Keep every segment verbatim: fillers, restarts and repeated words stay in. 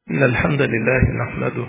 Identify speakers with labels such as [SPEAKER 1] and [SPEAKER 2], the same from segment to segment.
[SPEAKER 1] إن الحمد لله نحمده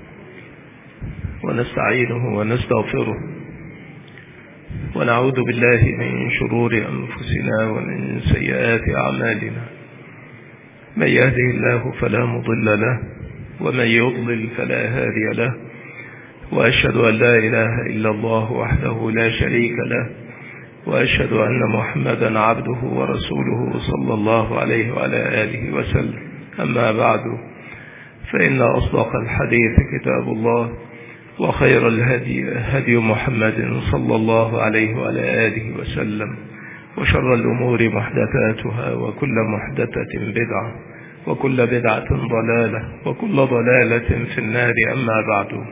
[SPEAKER 1] ونستعينه ونستغفره ونعوذ بالله من شرور أنفسنا ومن سيئات أعمالنا. من يهده الله فلا مضل له ومن يضلل فلا هادي له، وأشهد أن لا إله إلا الله وحده لا شريك له، وأشهد أن محمدا عبده ورسوله صلى الله عليه وعلى آله وسلم. أما بعد، فإن أصدق الحديث كتاب الله، وخير الهدي هدي محمد صلى الله عليه وعلى آله وسلم، وشر الأمور محدثاتها، وكل محدثة بدعة، وكل بدعة ضلالة، وكل ضلالة في النار. أما بعد،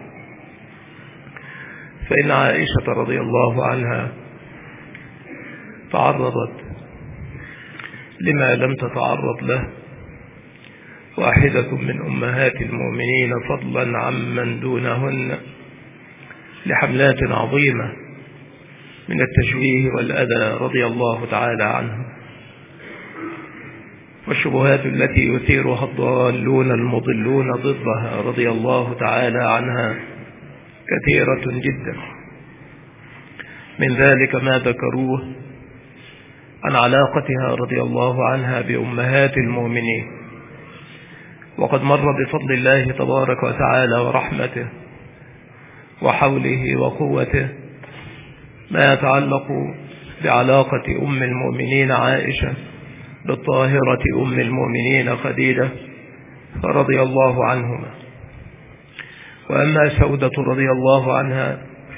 [SPEAKER 1] فإن عائشة رضي الله عنها تعرضت لما لم تتعرض له واحدة من أمهات المؤمنين فضلا عمن دونهن، لحملات عظيمة من التشويه والأذى رضي الله تعالى عنه، والشبهات التي يثيرها الضالون المضلون ضدها رضي الله تعالى عنها كثيرة جدا. من ذلك ما ذكروه عن علاقتها رضي الله عنها بأمهات المؤمنين، وقد مر بفضل الله تبارك وتعالى ورحمته وحوله وقوته ما يتعلق بعلاقة أم المؤمنين عائشة بالطاهرة أم المؤمنين خديجة رضي الله عنهما. وأما سودة رضي الله عنها،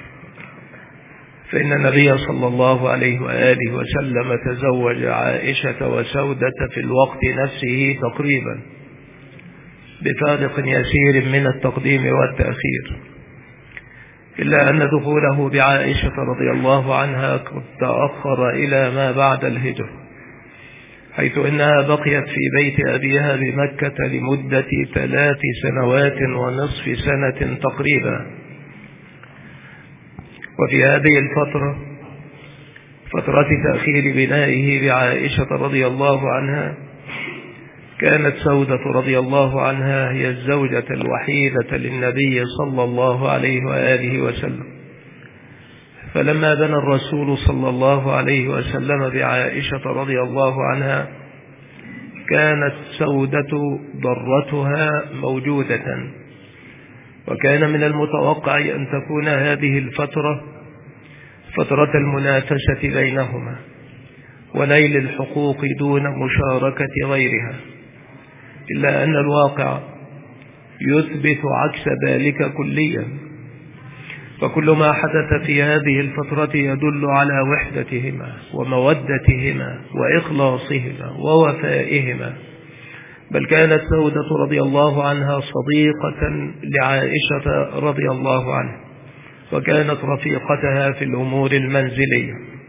[SPEAKER 1] فإن النبي صلى الله عليه وآله وسلم تزوج عائشة وسودة في الوقت نفسه تقريبا، بفارق يسير من التقديم والتأخير، إلا أن دخوله بعائشة رضي الله عنها قد تأخر إلى ما بعد الهجرة، حيث إنها بقيت في بيت أبيها بمكة لمدة ثلاث سنوات ونصف سنة تقريبا. وفي هذه الفترة، فترة تأخير بنائه بعائشة رضي الله عنها، كانت سودة رضي الله عنها هي الزوجة الوحيدة للنبي صلى الله عليه وآله وسلم. فلما بنى الرسول صلى الله عليه وسلم بعائشة رضي الله عنها، كانت سودة ضرتها موجودة، وكان من المتوقع أن تكون هذه الفترة فترة المنافسة بينهما ونيل الحقوق دون مشاركة غيرها، إلا أن الواقع يثبت عكس ذلك كليا. فكل ما حدث في هذه الفترة يدل على وحدتهما ومودتهما وإخلاصهما ووفائهما. بل كانت سودة رضي الله عنها صديقة لعائشة رضي الله عنها، وكانت رفيقتها في الأمور المنزلية.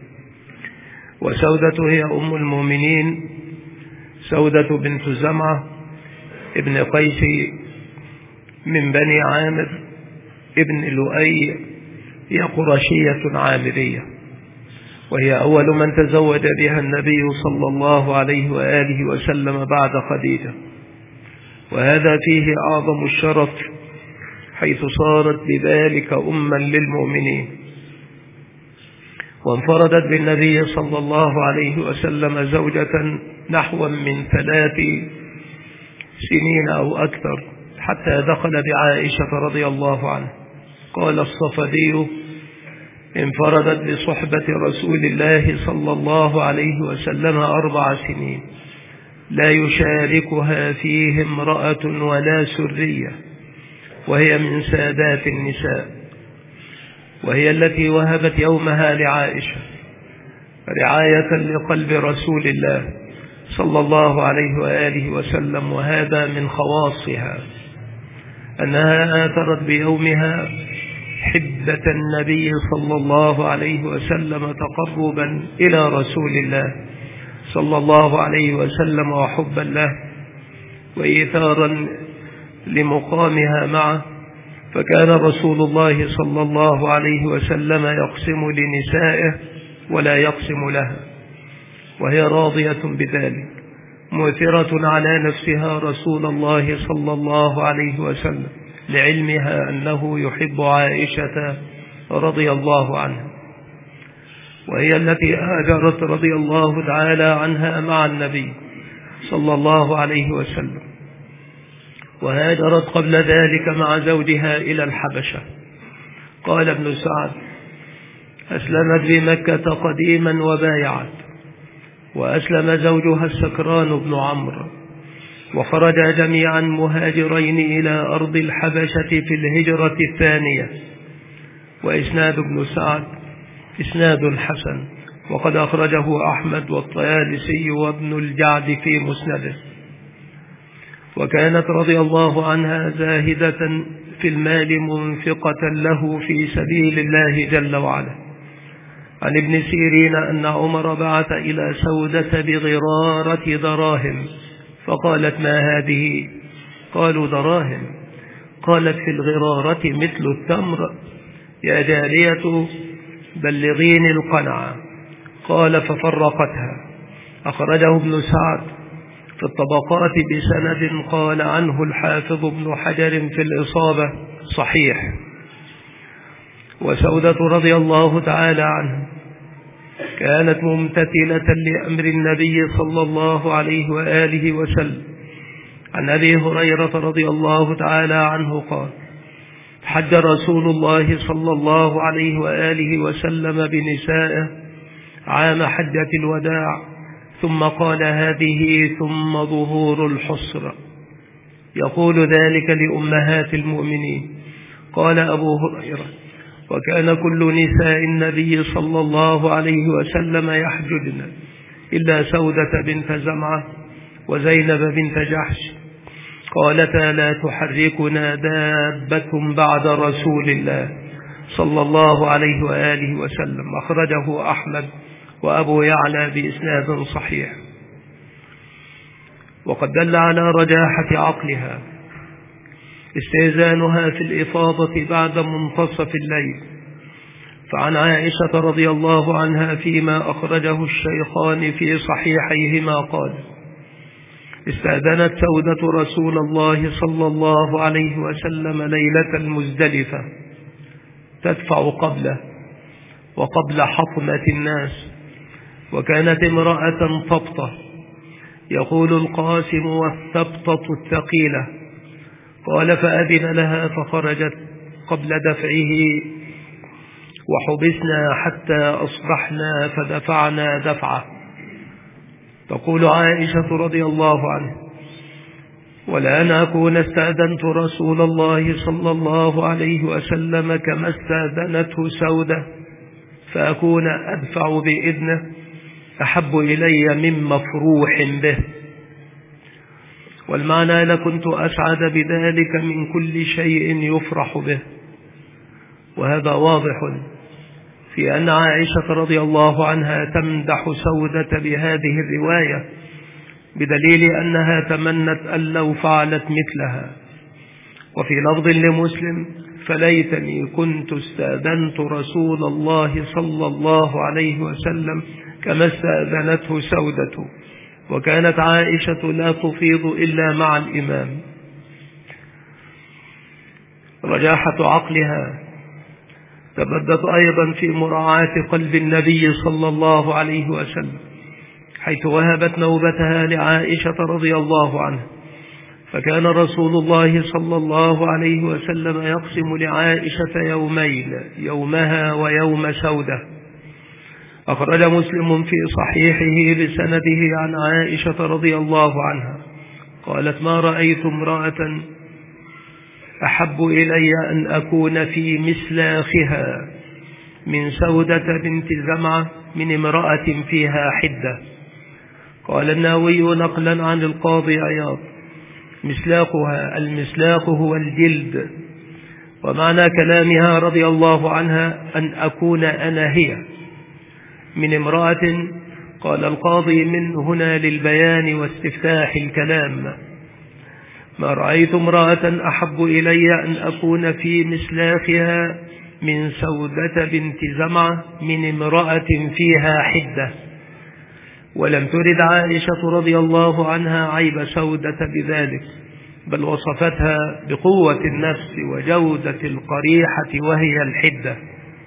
[SPEAKER 1] وسودة هي أم المؤمنين، سودة بنت زمعة ابن قيس من بني عامر ابن لؤي، هي قرشية عامرية، وهي أول من تزوج بها النبي صلى الله عليه وآله وسلم بعد خديجة، وهذا فيه أعظم الشرف، حيث صارت بذلك أما للمؤمنين، وانفردت بالنبي صلى الله عليه وسلم زوجة نحو من ثلاث سنين أو أكثر، حتى دخل بعائشة رضي الله عنه. قال الصفدي: انفردت بصحبة رسول الله صلى الله عليه وسلم أربع سنين، لا يشاركها فيه امرأة ولا سرية، وهي من سادات النساء، وهي التي وهبت يومها لعائشة رعاية لقلب رسول الله صلى الله عليه وآله وسلم. وهذا من خواصها، أنها آثرت بيومها حبة النبي صلى الله عليه وسلم تقربا إلى رسول الله صلى الله عليه وسلم وحبا له وإيثارا لمقامها معه. فكان رسول الله صلى الله عليه وسلم يقسم لنسائه ولا يقسم لها، وهي راضية بذلك، مؤثرة على نفسها رسول الله صلى الله عليه وسلم لعلمها أنه يحب عائشة رضي الله عنها، وهي التي هاجرت رضي الله تعالى عنها مع النبي صلى الله عليه وسلم، وهاجرت قبل ذلك مع زوجها إلى الحبشة. قال ابن سعد: أسلمت بمكة قديما وبايعت، وأسلم زوجها السكران بن عمرو، وخرجا جميعا مهاجرين إلى أرض الحبشة في الهجرة الثانية. وإسناد ابن سعد إسناد حسن، وقد أخرجه أحمد والطيالسي وابن الجعد في مسنده. وكانت رضي الله عنها زاهدة في المال منفقة له في سبيل الله جل وعلا. عن ابن سيرين أن عمر بعث إلى سودة بغرارة دراهم، فقالت: ما هذه؟ قالوا: دراهم. قالت: في الغرارة مثل التمر، يا جارية بلغيني القنعة. قال: ففرقتها. أخرجه ابن سعد في الطبقات بسند قال عنه الحافظ ابن حجر في الإصابة: صحيح. وسودة رضي الله تعالى عنها كانت ممتثلة لأمر النبي صلى الله عليه وآله وسلم. عن أبي هريرة رضي الله تعالى عنه قال: حج رسول الله صلى الله عليه وآله وسلم بنسائه عام حجة الوداع، ثم قال: هذه ثم ظهور الحصر. يقول ذلك لأمهات المؤمنين. قال أبو هريرة: وكان كل نساء النبي صلى الله عليه وسلم يحججن إلا سودة بنت زمعة وزينب بنت جحش، قالتا: لا تحركنا دابة بعد رسول الله صلى الله عليه وآله وسلم. أخرجه أحمد وأبو يعلى بإسناد صحيح. وقد دل على رجاحة عقلها استئذانها في الإفاضة بعد منتصف الليل. فعن عائشة رضي الله عنها فيما أخرجه الشيخان في صحيحيهما قال: استأذنت سودة رسول الله صلى الله عليه وسلم ليلة المزدلفة تدفع قبله وقبل حطمة الناس، وكانت امرأة ثبطة، يقول القاسم: والثبطة الثقيلة. قال: فأذن لها فخرجت قبل دفعه، وحبسنا حتى أصبحنا فدفعنا دفعه. تقول عائشة رضي الله عنها: ولأن أكون استأذنت رسول الله صلى الله عليه وسلم كما استأذنته سودة فأكون أدفع بإذنه أحب إلي من مفروح به. والمعنى: لكنت أسعد بذلك من كل شيء يفرح به. وهذا واضح في أن عائشة رضي الله عنها تمدح سودة بهذه الرواية، بدليل أنها تمنت أن لو فعلت مثلها. وفي لفظ لمسلم: فليتني كنت استأذنت رسول الله صلى الله عليه وسلم كما استأذنته سودة. وكانت عائشة لا تفيض إلا مع الإمام. رجاحة عقلها تبدت أيضا في مراعاة قلب النبي صلى الله عليه وسلم، حيث وهبت نوبتها لعائشة رضي الله عنها. فكان رسول الله صلى الله عليه وسلم يقسم لعائشة يومين، يومها ويوم سودة. أخرج مسلم في صحيحه بسنده عن عائشة رضي الله عنها قالت: ما رأيت امرأة أحب إلي أن أكون في مسلاخها من سودة بنت زمعة من امرأة فيها حدة. قال النووي نقلا عن القاضي عياض: مسلاخها، المسلاخ هو الجلد. ومعنى كلامها رضي الله عنها أن أكون أنا هي من امرأة. قال القاضي: من هنا للبيان واستفتاح الكلام. ما رأيت امرأة أحب إلي أن أكون في مسلاخها من سودة بنت زمعة من امرأة فيها حدة. ولم ترد عائشة رضي الله عنها عيب سودة بذلك، بل وصفتها بقوة النفس وجودة القريحة وهي الحدة.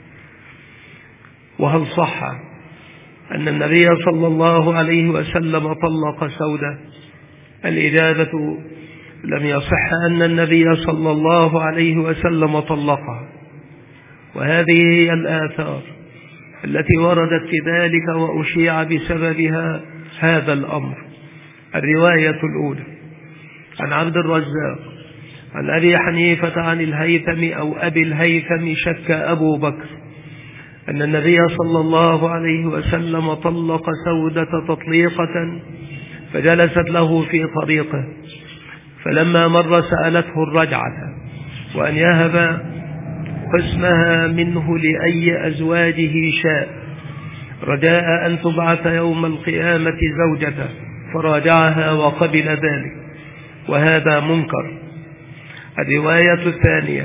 [SPEAKER 1] وهل صح أن النبي صلى الله عليه وسلم طلق سودة؟ الإجابة: لم يصح أن النبي صلى الله عليه وسلم طلقها، وهذه هي الآثار التي وردت في ذلك وأشيع بسببها هذا الأمر. الرواية الأولى عن عبد الرزاق عن أبي حنيفة عن الهيثم أو أبي الهيثم شك أبو بكر أن النبي صلى الله عليه وسلم طلق سودة تطليقة، فجلست له في طريقه، فلما مر سألته الرجعة وأن يهب قسمها منه لأي أزواجه شاء، رجاء أن تبعث يوم القيامة زوجته، فراجعها وقبل ذلك، وهذا منكر. الرواية الثانية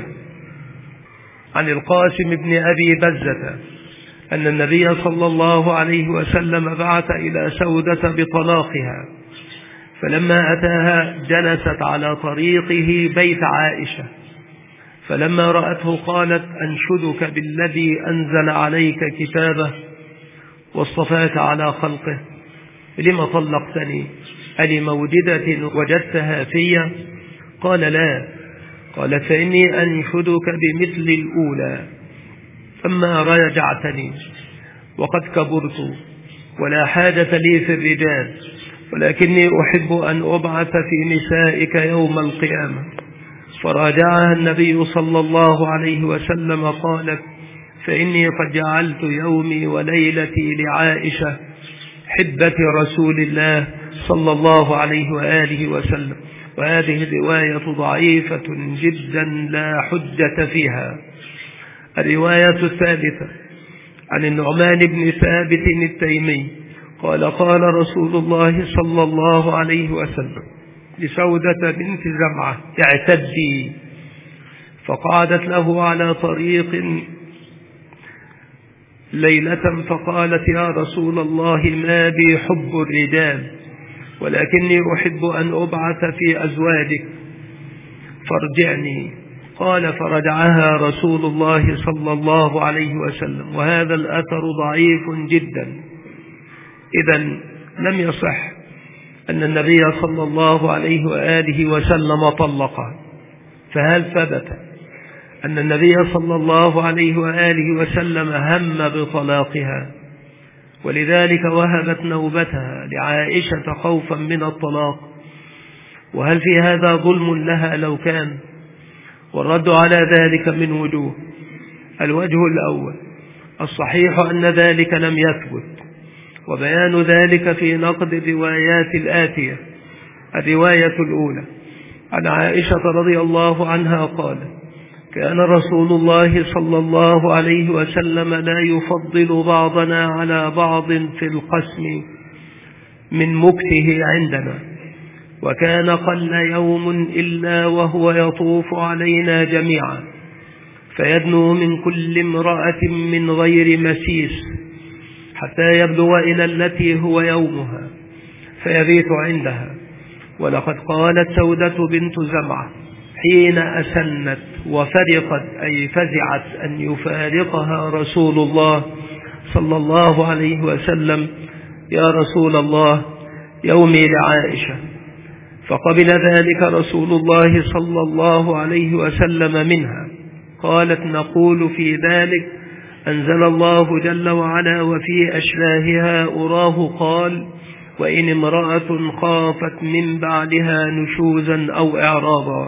[SPEAKER 1] عن القاسم بن أبي بزة أن النبي صلى الله عليه وسلم بعث إلى سودة بطلاقها، فلما أتاها جلست على طريقه بيت عائشة، فلما رأته قالت: أنشدك بالذي أنزل عليك كتابه واصطفاك على خلقه، لم طلقتني؟ ألموجدة وجدتها في؟ قال: لا. قالت: فإني أنشدك بمثل الأولى، أما رجعتني وقد كبرت ولا حاجة لي في الرجال، ولكني أحب أن أبعث في نسائك يوم القيامة. فراجعها النبي صلى الله عليه وسلم قالت: فإني قد جعلت يومي وليلتي لعائشة حبة رسول الله صلى الله عليه وآله وسلم. وهذه الرواية ضعيفة جدا لا حجة فيها. الرواية الثالثة عن النعمان بن ثابت التيمي قال: قال رسول الله صلى الله عليه وسلم لسودة بنت زمعة: اعتدي. فقعدت له على طريق ليلة فقالت: يا رسول الله، ما بي حب الرجال، ولكني أحب أن أبعث في أزواجك، فارجعني. قال: فرجعها رسول الله صلى الله عليه وسلم. وهذا الأثر ضعيف جدا. إذن لم يصح أن النبي صلى الله عليه وآله وسلم طلقها. فهل ثبت أن النبي صلى الله عليه وآله وسلم هم بطلاقها ولذلك وهبت نوبتها لعائشة خوفا من الطلاق؟ وهل في هذا ظلم لها لو كان؟ والرد على ذلك من وجوه. الوجه الأول: الصحيح أن ذلك لم يثبت، وبيان ذلك في نقد الروايات الآتية. الرواية الأولى عن عائشة رضي الله عنها قال: كان رسول الله صلى الله عليه وسلم لا يفضل بعضنا على بعض في القسم من مكته عندنا، وكان قل يوم إلا وهو يطوف علينا جميعا، فيدنو من كل امرأة من غير مسيس حتى يبلغ إلى التي هو يومها فيبيت عندها. ولقد قالت سودة بنت زمعة حين أسنت وفرقت، أي فزعت، أن يفارقها رسول الله صلى الله عليه وسلم: يا رسول الله، يومي لعائشة. فقبل ذلك رسول الله صلى الله عليه وسلم منها. قالت: نقول في ذلك: أنزل الله جل وعلا: وفي أشباهها أراه قال: وإن امرأة خافت من بعدها نشوزا أو إعراضا.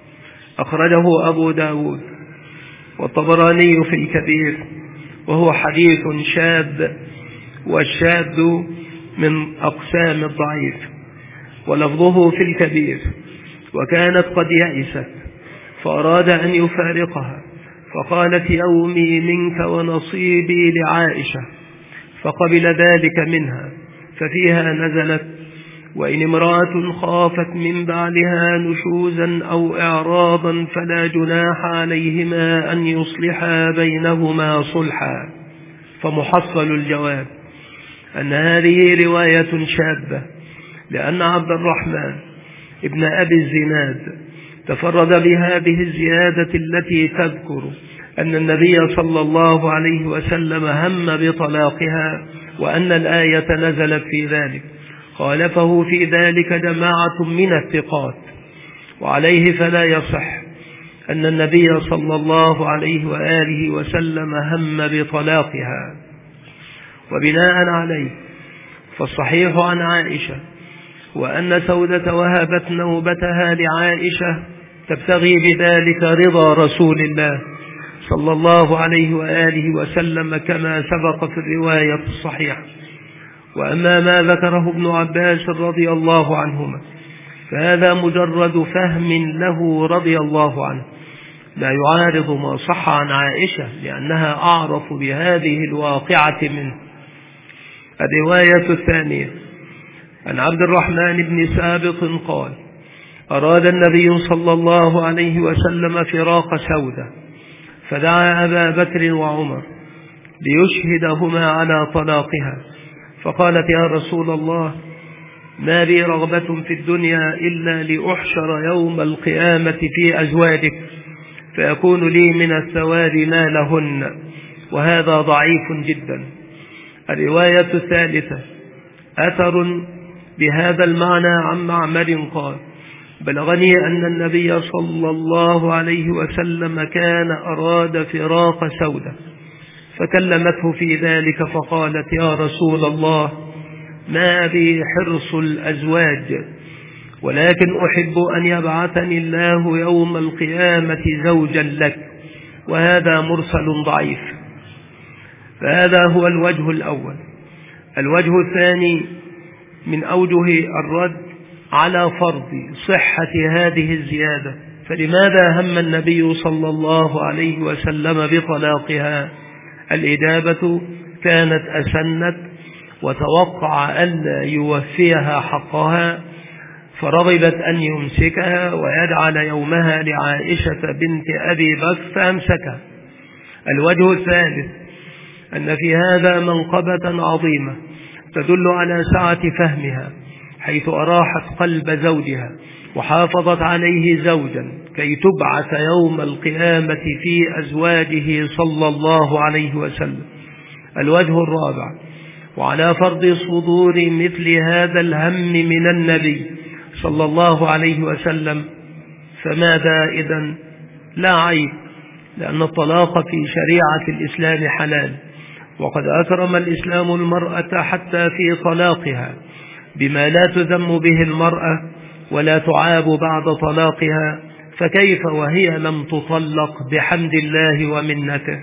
[SPEAKER 1] أخرجه أبو داود والطبراني في الكبير، وهو حديث شاذ، والشاذ من أقسام الضعيف. ولفظه في الكبير: وكانت قد يئست فأراد أن يفارقها، فقالت: يومي منك ونصيبي لعائشة، فقبل ذلك منها. ففيها نزلت: وإن امرأة خافت من بعلها نشوزا أو إعراضا فلا جناح عليهما أن يصلحا بينهما صلحا. فمحصل الجواب أن هذه رواية شاذة، لأن عبد الرحمن ابن أبي الزناد تفرد بهذه الزيادة التي تذكر أن النبي صلى الله عليه وسلم هم بطلاقها وأن الآية نزلت في ذلك. خالفه في ذلك جماعة من الثقات، وعليه فلا يصح أن النبي صلى الله عليه وآله وسلم هم بطلاقها. وبناء عليه فالصحيح عن عائشة وأن سودة وهبت نوبتها لعائشة تبتغي بذلك رضا رسول الله صلى الله عليه وآله وسلم كما سبق في الرواية الصحيحة. وأما ما ذكره ابن عباس رضي الله عنهما فهذا مجرد فهم له رضي الله عنه، لا يعارض ما صح عن عائشة لأنها أعرف بهذه الواقعة منه. الرواية الثانية عن عبد الرحمن بن سابط قال: أراد النبي صلى الله عليه وسلم فراق سودة، فدعا أبا بكر وعمر ليشهدهما على طلاقها، فقالت: يا رسول الله، ما لي رغبة في الدنيا إلا لأحشر يوم القيامة في أزواجك فيكون لي من الثواب ما لهن، وهذا ضعيف جدا. الرواية الثالثة أثر بهذا المعنى عن معمر قال: بلغني أن النبي صلى الله عليه وسلم كان أراد فراق سودة، فكلمته في ذلك فقالت: يا رسول الله، ما بي حرص الأزواج، ولكن أحب أن يبعثني الله يوم القيامة زوجا لك، وهذا مرسل ضعيف. فهذا هو الوجه الأول. الوجه الثاني من أوجه الرد على فرض صحة هذه الزيادة، فلماذا هم النبي صلى الله عليه وسلم بطلاقها؟ الإجابة كانت أسنت وتوقع ألا يوفيها حقها، فرغبت أن يمسكها ويجعل يومها لعائشة بنت أبي بكر فأمسكها. الوجه الثالث أن في هذا منقبة عظيمة تدل على سعة فهمها، حيث أراحت قلب زوجها وحافظت عليه زوجا كي تبعث يوم القيامة في أزواجه صلى الله عليه وسلم. الوجه الرابع وعلى فرض صدور مثل هذا الهم من النبي صلى الله عليه وسلم، فماذا إذن؟ لا عيب، لأن الطلاق في شريعة الإسلام حلال، وقد أكرم الإسلام المرأة حتى في طلاقها بما لا تذم به المرأة ولا تعاب بعد طلاقها، فكيف وهي لم تطلق بحمد الله ومنته؟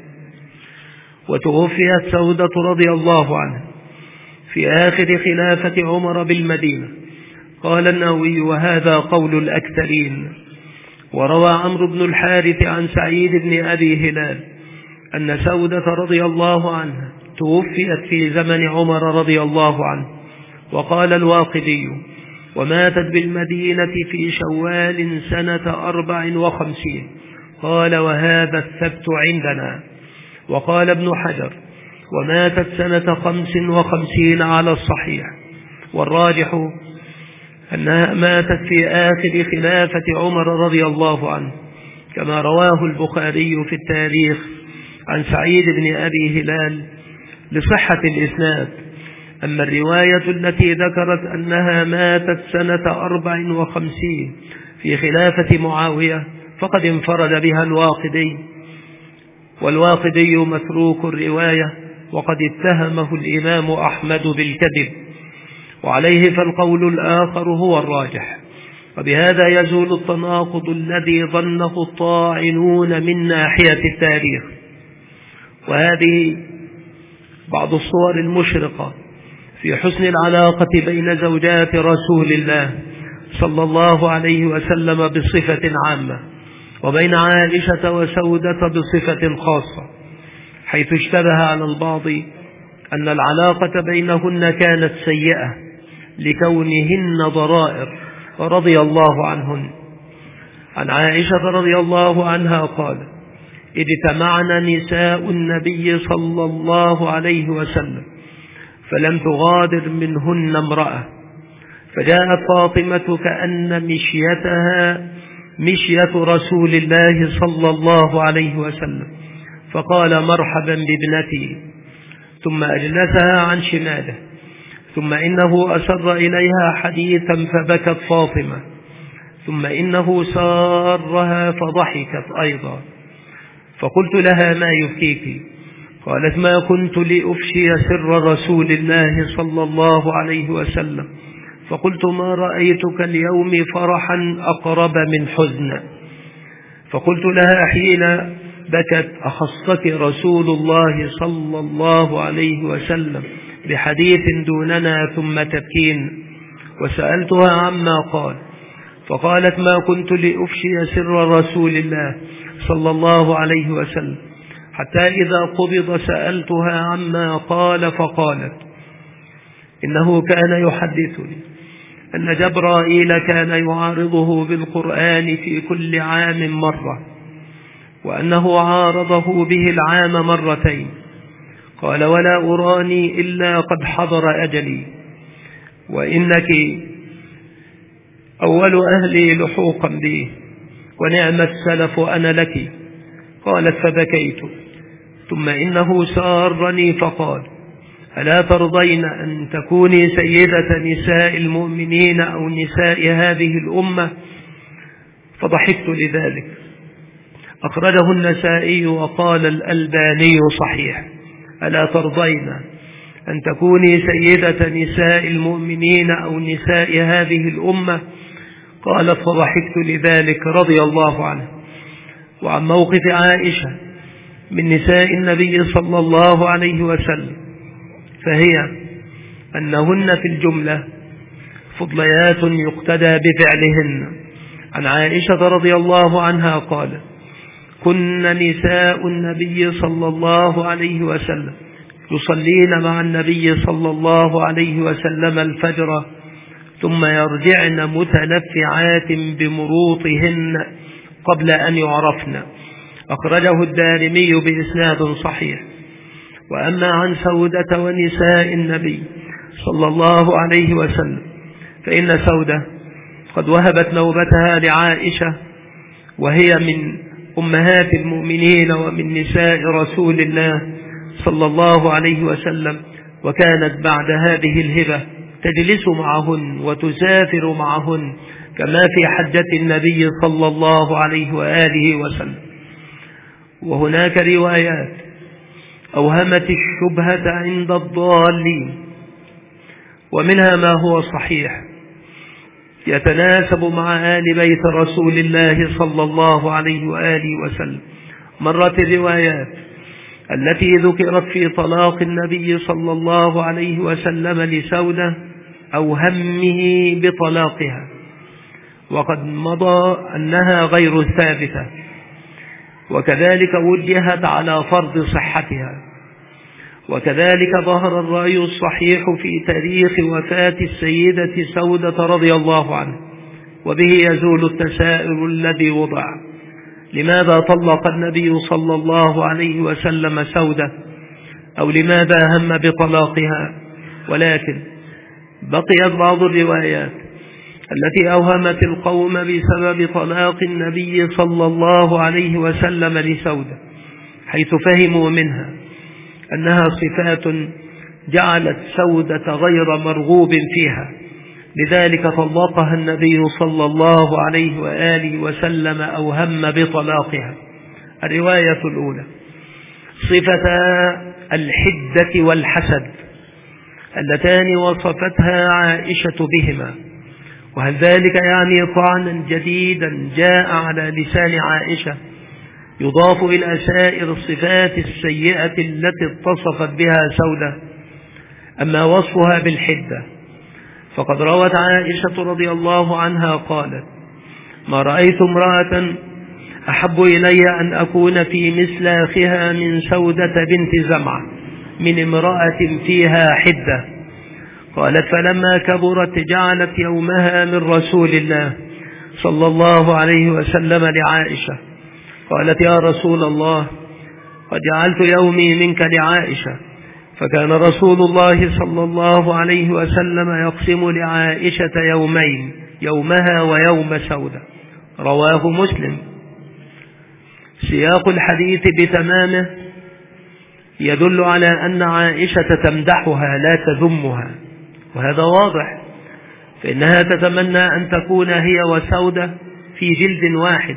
[SPEAKER 1] وتوفيت سودة رضي الله عنها في آخر خلافة عمر بالمدينة. قال النووي: وهذا قول الأكثرين. وروى عمرو بن الحارث عن سعيد بن أبي هلال أن سودة رضي الله عنها توفيت في زمن عمر رضي الله عنه. وقال الواقدي: وماتت بالمدينة في شوال سنة أربع وخمسين. قال: وهذا الثبت عندنا. وقال ابن حجر: وماتت سنة خمس وخمسين على الصحيح، والراجح أنها ماتت في آخر خلافة عمر رضي الله عنه، كما رواه البخاري في التاريخ عن سعيد بن أبي هلال لصحة الإسناد. أما الرواية التي ذكرت أنها ماتت سنة أربع وخمسين في خلافة معاوية فقد انفرد بها الواقدي، والواقدي متروك الرواية، وقد اتهمه الإمام أحمد بالكذب، وعليه فالقول الآخر هو الراجح. وبهذا يزول التناقض الذي ظنه الطاعنون من ناحية التاريخ. وهذه بعض الصور المشرقة في حسن العلاقة بين زوجات رسول الله صلى الله عليه وسلم بصفة عامة، وبين عائشة وسودة بصفة خاصة، حيث اشتبه على البعض أن العلاقة بينهن كانت سيئة لكونهن ضرائر رضي الله عنهن. عن عائشة رضي الله عنها قال: اجتمعن نساء النبي صلى الله عليه وسلم فلم تغادر منهن امرأة. فجاءت فاطمة كأن مشيتها مشية رسول الله صلى الله عليه وسلم، فقال مرحبا بابنتي، ثم أجلسها عن شماله، ثم إنه أسر إليها حديثا فبكت فاطمة، ثم إنه سارها فضحكت أيضا. فقلت لها ما يبكيك؟ قالت ما كنت لأفشي سر رسول الله صلى الله عليه وسلم، فقلت ما رأيتك اليوم فرحا أقرب من حزن. فقلت لها حين بكت أخصك رسول الله صلى الله عليه وسلم بحديث دوننا ثم تبكين؟ وسألتها عما قال، فقالت ما كنت لأفشي سر رسول الله صلى الله عليه وسلم، حتى إذا قبض سألتها عما قال، فقالت إنه كان يحدثني أن جبرائيل كان يعارضه بالقرآن في كل عام مرة، وأنه عارضه به العام مرتين. قال ولا أراني إلا قد حضر أجلي، وإنك أول أهلي لحوقا بي، ونعم السلف أنا لك. قالت فبكيت، ثم إنه سارني فقال ألا ترضين أن تكوني سيدة نساء المؤمنين أو نساء هذه الأمة؟ فضحكت لذلك. أخرجه النسائي وقال الألباني صحيح. ألا ترضين أن تكوني سيدة نساء المؤمنين أو نساء هذه الأمة؟ قالت فضحكت لذلك رضي الله عنه. وعن موقف عائشة من نساء النبي صلى الله عليه وسلم، فهي أنهن في الجملة فضليات يقتدى بفعلهن. عن عائشة رضي الله عنها قالت كن نساء النبي صلى الله عليه وسلم يصلين مع النبي صلى الله عليه وسلم الفجر، ثم يرجعن متلفعات بمروطهن قبل أن يعرفن. أخرجه الدارمي بإسناد صحيح. وأما عن سودة ونساء النبي صلى الله عليه وسلم، فإن سودة قد وهبت نوبتها لعائشة، وهي من أمهات المؤمنين ومن نساء رسول الله صلى الله عليه وسلم، وكانت بعد هذه الهبة تجلس معهن وتسافر معهن كما في حجة النبي صلى الله عليه وآله وسلم. وهناك روايات أوهمت الشبهة عند الضالين، ومنها ما هو صحيح يتناسب مع آل بيت رسول الله صلى الله عليه وآله وسلم. مرت الروايات التي ذكرت في طلاق النبي صلى الله عليه وسلم لسودة أو همه بطلاقها، وقد مضى أنها غير ثابتة، وكذلك وجهت على فرض صحتها. وكذلك ظهر الرأي الصحيح في تاريخ وفاة السيدة سودة رضي الله عنها، وبه يزول التساؤل الذي وضع: لماذا طلق النبي صلى الله عليه وسلم سودة، أو لماذا هم بطلاقها؟ ولكن بقيت بعض الروايات التي أوهمت القوم بسبب طلاق النبي صلى الله عليه وسلم لسودة، حيث فهموا منها أنها صفات جعلت سودة غير مرغوب فيها، لذلك طلقها النبي صلى الله عليه وآله وسلم أو هم بطلاقها. الرواية الأولى: صفتا الحدة والحسد اللتان وصفتها عائشة بهما. وهل ذلك يعني طعنا جديدا جاء على لسان عائشة يضاف إلى سائر الصفات السيئة التي اتصفت بها سودة؟ أما وصفها بالحدة فقد روت عائشة رضي الله عنها قالت: ما رأيت امرأة أحب إلي أن أكون في مثل أخها من سودة بنت زمعة من امرأة فيها حدة. قالت: فلما كبرت جعلت يومها من رسول الله صلى الله عليه وسلم لعائشة. قالت: يا رسول الله، قد جعلت يومي منك لعائشة، فكان رسول الله صلى الله عليه وسلم يقسم لعائشة يومين، يومها ويوم سودة. رواه مسلم. سياق الحديث بتمامه يدل على أن عائشة تمدحها لا تذمها، وهذا واضح، فإنها تتمنى أن تكون هي وسودة في جلد واحد،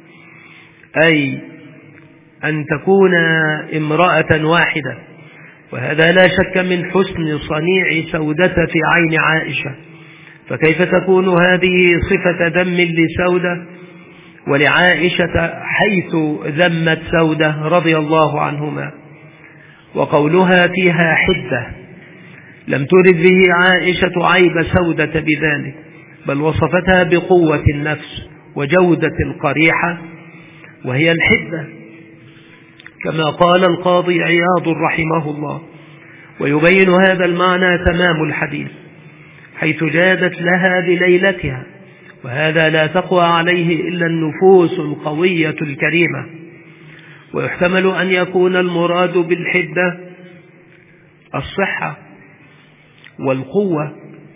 [SPEAKER 1] أي أن تكون امرأة واحدة، وهذا لا شك من حسن صنيع سودة في عين عائشة. فكيف تكون هذه صفة ذم لسودة ولعائشة حيث ذمت سودة رضي الله عنهما؟ وقولها فيها حدة لم ترد به عائشة عيب سودة بذلك، بل وصفتها بقوة النفس وجودة القريحة، وهي الحدة كما قال القاضي عياض رحمه الله. ويبين هذا المعنى تمام الحديث حيث جادت لها بليلتها، وهذا لا تقوى عليه إلا النفوس القوية الكريمة. ويحتمل أن يكون المراد بالحدة الصحة والقوة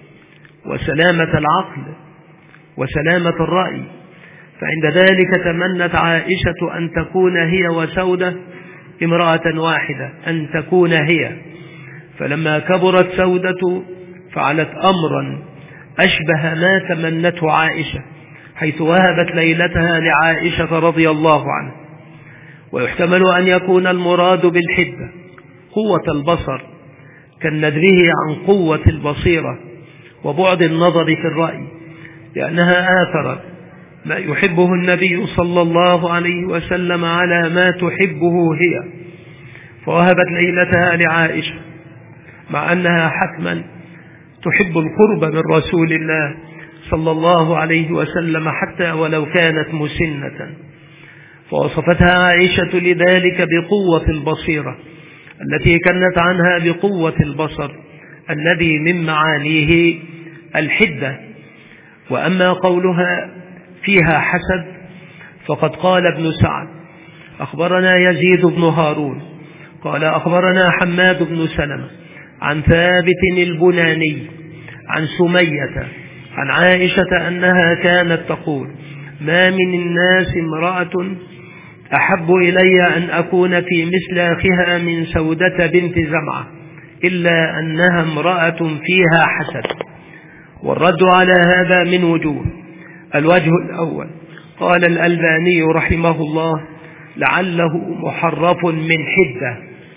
[SPEAKER 1] وسلامة العقل وسلامة الرأي، فعند ذلك تمنت عائشة أن تكون هي وسودة امرأة واحدة، أن تكون هي. فلما كبرت سودة فعلت أمرا أشبه ما تمنته عائشة، حيث وهبت ليلتها لعائشة رضي الله عنها. ويحتمل أن يكون المراد بالحدة قوة البصر كالندره عن قوة البصيرة وبعد النظر في الرأي، لأنها آثرت ما يحبه النبي صلى الله عليه وسلم على ما تحبه هي، فوهبت ليلتها لعائشة مع أنها حتما تحب القرب من رسول الله صلى الله عليه وسلم حتى ولو كانت مسنة. فوصفتها عائشة لذلك بقوة البصيرة التي كانت عنها بقوة البصر الذي من معانيه الحدة. وأما قولها فيها حسد فقد قال ابن سعد أخبرنا يزيد بن هارون قال أخبرنا حماد بن سلمة عن ثابت البناني عن سمية عن عائشة أنها كانت تقول ما من الناس امرأة أحب إلي أن أكون في مثل أخها من سودة بنت زمعة إلا أنها امرأة فيها حسد. والرد على هذا من وجوه. الوجه الأول قال الألباني رحمه الله لعله محرف من حدة،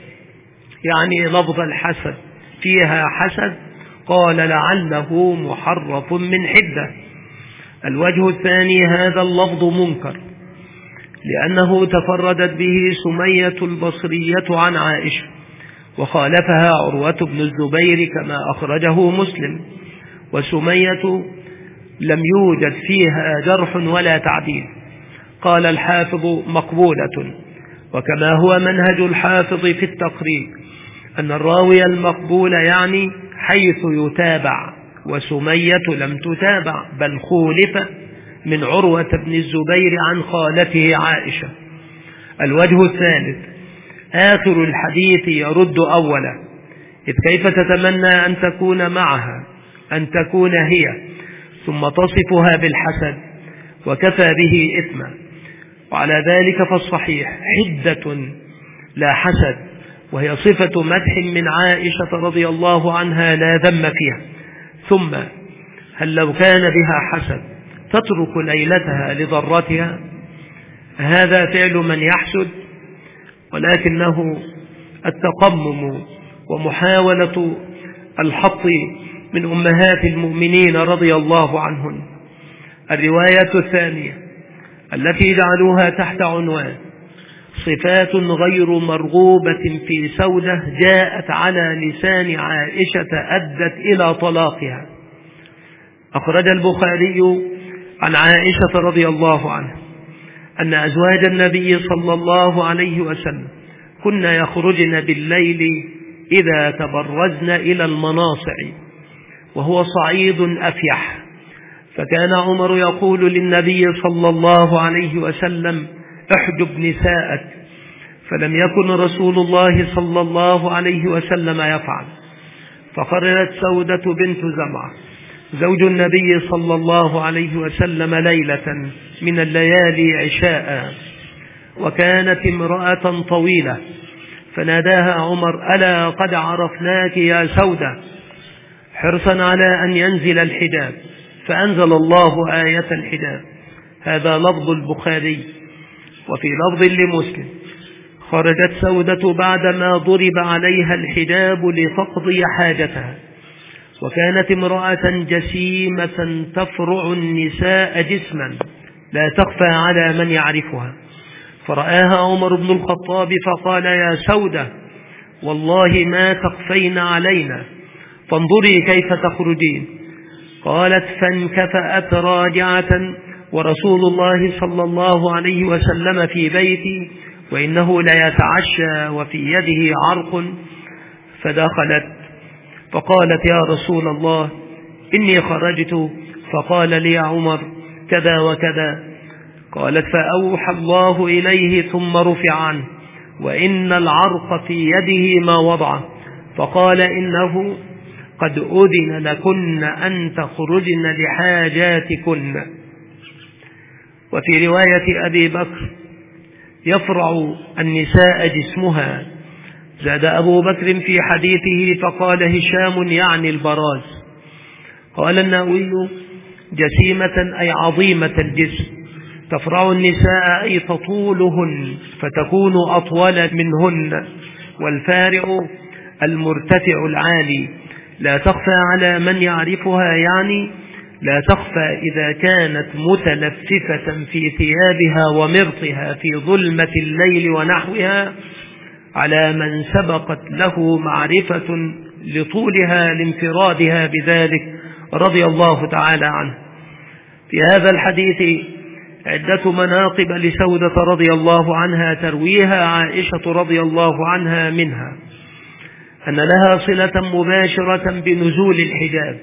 [SPEAKER 1] يعني لفظ الحسد فيها حسد قال لعله محرف من حدة. الوجه الثاني هذا اللفظ منكر لأنه تفردت به سمية البصرية عن عائشة، وخالفها عروة بن الزبير كما أخرجه مسلم. وسمية لم يوجد فيها جرح ولا تعديل. قال الحافظ مقبولة، وكما هو منهج الحافظ في التقريب أن الراوي المقبول يعني حيث يتابع، وسمية لم تتابع بل خولف من عروة بن الزبير عن خالته عائشة. الوجه الثالث آخر الحديث يرد أولا، إذ كيف تتمنى أن تكون معها أن تكون هي ثم تصفها بالحسد وكفى به إثما. وعلى ذلك فالصحيح حدة لا حسد، وهي صفة مدح من عائشة رضي الله عنها لا ذم فيها. ثم هل لو كان بها حسد تترك ليلتها لضرتها؟ هذا فعل من يحسد، ولكنه التقمم ومحاولة الحط من أمهات المؤمنين رضي الله عنهن. الرواية الثانية التي جعلوها تحت عنوان صفات غير مرغوبة في سودة جاءت على لسان عائشة أدت إلى طلاقها. أخرج البخاري عن عائشة رضي الله عنها أن أزواج النبي صلى الله عليه وسلم كن يخرجن بالليل إذا تبرزن إلى المناصع وهو صعيد أفيح، فكان عمر يقول للنبي صلى الله عليه وسلم احجب نساءك، فلم يكن رسول الله صلى الله عليه وسلم يفعل. فخرجت سودة بنت زمعة زوج النبي صلى الله عليه وسلم ليلة من الليالي عشاء، وكانت امرأة طويلة، فناداها عمر: ألا قد عرفناك يا سودة، حرصا على أن ينزل الحجاب، فأنزل الله آية الحجاب. هذا لفظ البخاري. وفي لفظ لمسلم: خرجت سودة بعدما ضرب عليها الحجاب لتقضي حاجتها، وكانت امرأة جسيمة تفرع النساء جسما لا تخفى على من يعرفها، فرآها عمر بن الخطاب فقال: يا سودة، والله ما تخفين علينا، فانظري كيف تخرجين. قالت: فانكفأت راجعة، ورسول الله صلى الله عليه وسلم في بيتي، وإنه ليتعشى وفي يده عرق. فدخلت فقالت: يا رسول الله، إني خرجت، فقال لي عمر كذا وكذا. قالت: فأوحى الله إليه ثم رفع عنه، وإن العرق في يده ما وضعه، فقال: إنه قد أذن لكن أن تخرجن لحاجاتكن. وفي رواية أبي بكر: يفرع النساء جسمها. زاد أبو بكر في حديثه فقال: هشام يعني البراز. قال النووي: جسيمة أي عظيمة الجسم، تفرع النساء أي تطولهن فتكون أطول منهن، والفارع المرتفع العالي، لا تخفى على من يعرفها، يعني لا تخفى إذا كانت متلففة في ثيابها ومرطها في ظلمة الليل ونحوها على من سبقت له معرفة لطولها لانفرادها بذلك رضي الله تعالى عنه. في هذا الحديث عدة مناقب لسودة رضي الله عنها ترويها عائشة رضي الله عنها، منها أن لها صلة مباشرة بنزول الحجاب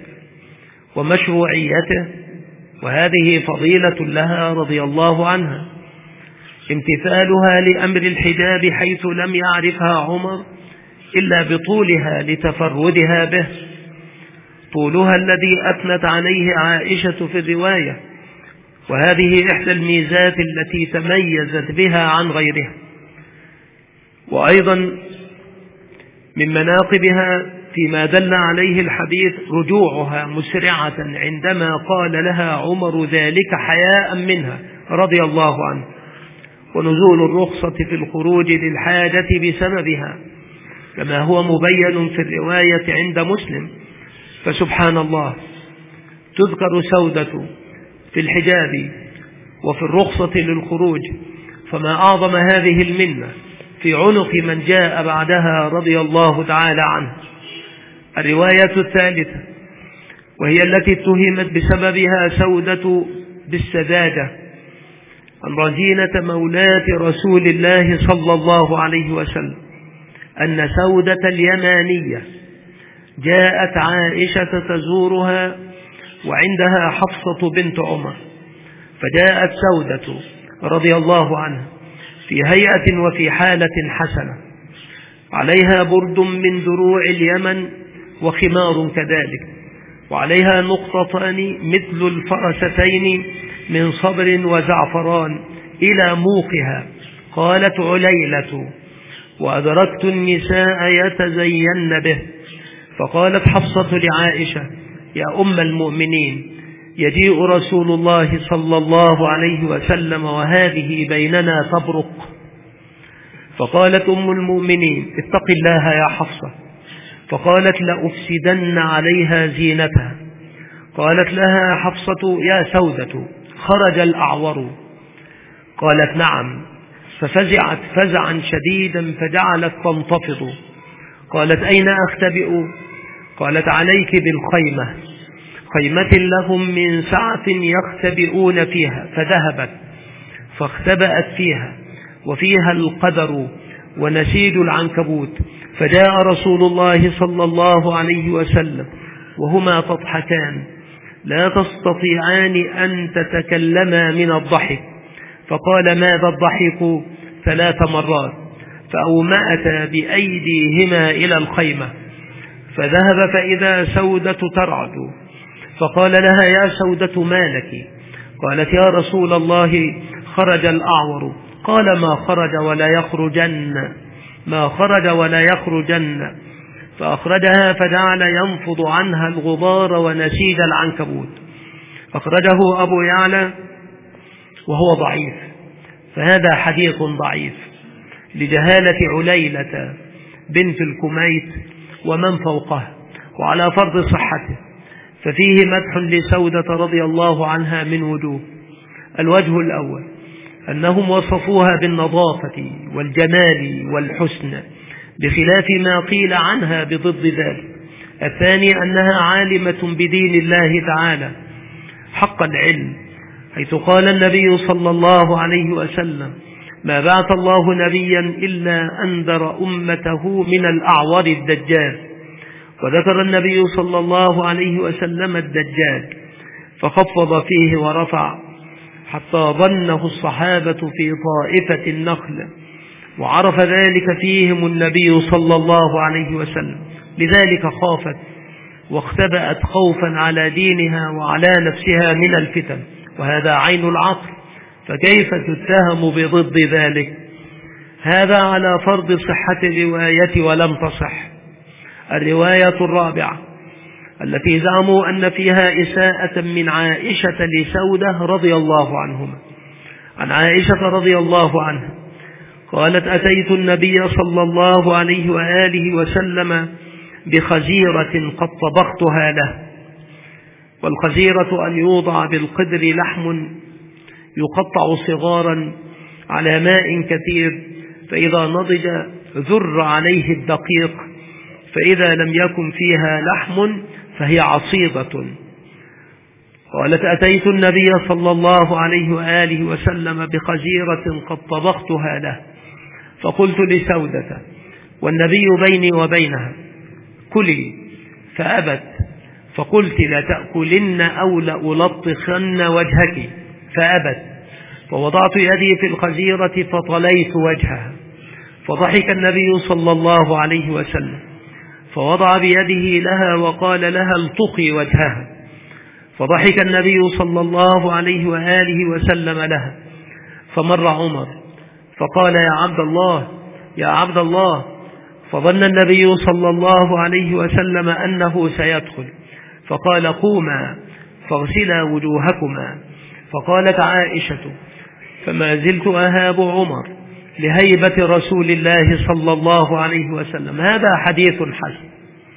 [SPEAKER 1] ومشروعيته، وهذه فضيلة لها رضي الله عنها. امتثالها لأمر الحجاب حيث لم يعرفها عمر إلا بطولها لتفردها به، طولها الذي أثنت عليه عائشة في الرواية، وهذه إحدى الميزات التي تميزت بها عن غيرها. وأيضا من مناقبها فيما دل عليه الحديث رجوعها مسرعة عندما قال لها عمر ذلك حياء منها رضي الله عنه، ونزول الرخصة في الخروج للحاجة بسببها كما هو مبين في الرواية عند مسلم. فسبحان الله، تذكر سودة في الحجاب وفي الرخصة للخروج، فما أعظم هذه المنة في عنق من جاء بعدها رضي الله تعالى عنه. الرواية الثالثة، وهي التي اتهمت بسببها سودة بالسذاجة، عن رزينة مولاة رسول الله صلى الله عليه وسلم أن سودة اليمانية جاءت عائشة تزورها وعندها حفصة بنت عمر، فجاءت سودة رضي الله عنها في هيئة وفي حالة حسنة، عليها برد من دروع اليمن وخمار كذلك، وعليها نقطتان مثل الفرستين من صبر وزعفران إلى موقها. قالت عليلة: وأدركت النساء يتزين به. فقالت حفصة لعائشة: يا أم المؤمنين، يجيء رسول الله صلى الله عليه وسلم وهذه بيننا تبرق. فقالت أم المؤمنين: اتق الله يا حفصة. فقالت: لأفسدن عليها زينتها. قالت لها حفصة: يا سودة، خرج الأعور. قالت: نعم. ففزعت فزعا شديدا فجعلت تنتفض. قالت: أين أختبئ؟ قالت: عليك بالخيمة، خيمة لهم من سعة يختبئون فيها. فذهبت فاختبأت فيها، وفيها القدر ونسيج العنكبوت. فجاء رسول الله صلى الله عليه وسلم وهما تضحكان لا تستطيعان أن تتكلما من الضحك. فقال: ماذا الضحك؟ ثلاث مرات. فأومأتا بأيديهما إلى الخيمة، فذهب فإذا سودة ترعد، فقال لها: يا سودة ما لك؟ قالت: يا رسول الله خرج الأعور. قال: ما خرج ولا يخرجن، ما خرج ولا يخرجن. فأخرجها فجعل ينفض عنها الغبار ونسيج العنكبوت. أخرجه أبو يعلى وهو ضعيف، فهذا حديث ضعيف لجهالة عليلة بنت الكميت ومن فوقه، وعلى فرض صحته ففيه مدح لسودة رضي الله عنها من وجوه. الوجه الأول أنهم وصفوها بالنظافة والجمال والحسن بخلاف ما قيل عنها بضد ذلك. الثاني أنها عالمة بدين الله تعالى حق العلم، حيث قال النبي صلى الله عليه وسلم: ما بعث الله نبيا إلا أنذر أمته من الأعور الدجال. وذكر النبي صلى الله عليه وسلم الدجال فخفض فيه ورفع حتى ظنه الصحابة في طائفة النخل، وعرف ذلك فيهم النبي صلى الله عليه وسلم، لذلك خافت واختبأت خوفا على دينها وعلى نفسها من الفتن، وهذا عين العقل، فكيف تتهم بضد ذلك؟ هذا على فرض صحة الرواية ولم تصح. الرواية الرابعة التي زعموا أن فيها إساءة من عائشة لسودة رضي الله عنهما. عن عائشة رضي الله عنها قالت: أتيت النبي صلى الله عليه وآله وسلم بخزيرة قد طبختها له. والخزيرة أن يوضع بالقدر لحم يقطع صغارا على ماء كثير، فإذا نضج ذر عليه الدقيق، فإذا لم يكن فيها لحم فهي عصيدة. قالت: أتيت النبي صلى الله عليه وآله وسلم بخزيرة قد طبختها له، فقلت لسودة والنبي بيني وبينها: كلي، فأبت، فقلت: لا تأكلن أو لألطخن وجهك، فأبت، فوضعت يدي في الخزيرة فطليت وجهها، فضحك النبي صلى الله عليه وسلم، فوضع بيده لها وقال لها: الطقي وجهها، فضحك النبي صلى الله عليه وآله وسلم لها. فمر عمر فقال: يا عبد الله، يا عبد الله، فظن النبي صلى الله عليه وسلم أنه سيدخل، فقال: قوما فاغسلا وجوهكما. فقالت عائشة: فما زلت أهاب عمر لهيبة رسول الله صلى الله عليه وسلم. هذا حديث حسن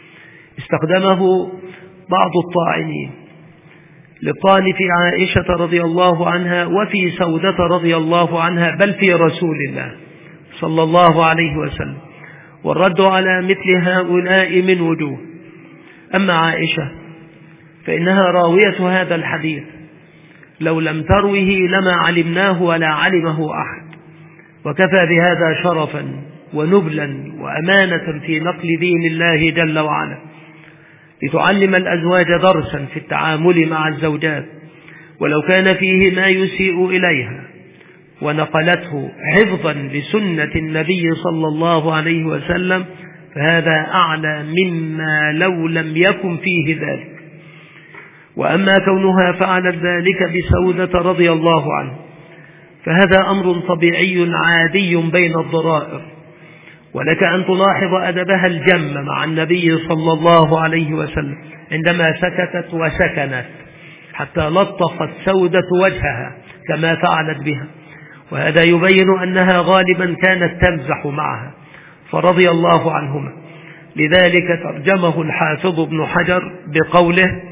[SPEAKER 1] استخدمه بعض الطاعنين للطعن في عائشة رضي الله عنها وفي سودة رضي الله عنها، بل في رسول الله صلى الله عليه وسلم، والرد على مثل هؤلاء من وجوه. أما عائشة فإنها راوية هذا الحديث، لو لم تروه لما علمناه ولا علمه أحد، وكفى بهذا شرفا ونبلا وأمانة في نقل دين الله جل وعلا، لتعلم الأزواج درسا في التعامل مع الزوجات، ولو كان فيه ما يسيء إليها، ونقلته حفظا لسنة النبي صلى الله عليه وسلم، فهذا أعلى مما لو لم يكن فيه ذلك. وأما كونها فعلت ذلك بسودة رضي الله عنه فهذا أمر طبيعي عادي بين الضرائر، ولك أن تلاحظ أدبها الجم مع النبي صلى الله عليه وسلم عندما سكتت وسكنت حتى لطفت سودة وجهها كما فعلت بها، وهذا يبين أنها غالبا كانت تمزح معها، فرضي الله عنهما. لذلك ترجمه الحافظ ابن حجر بقوله: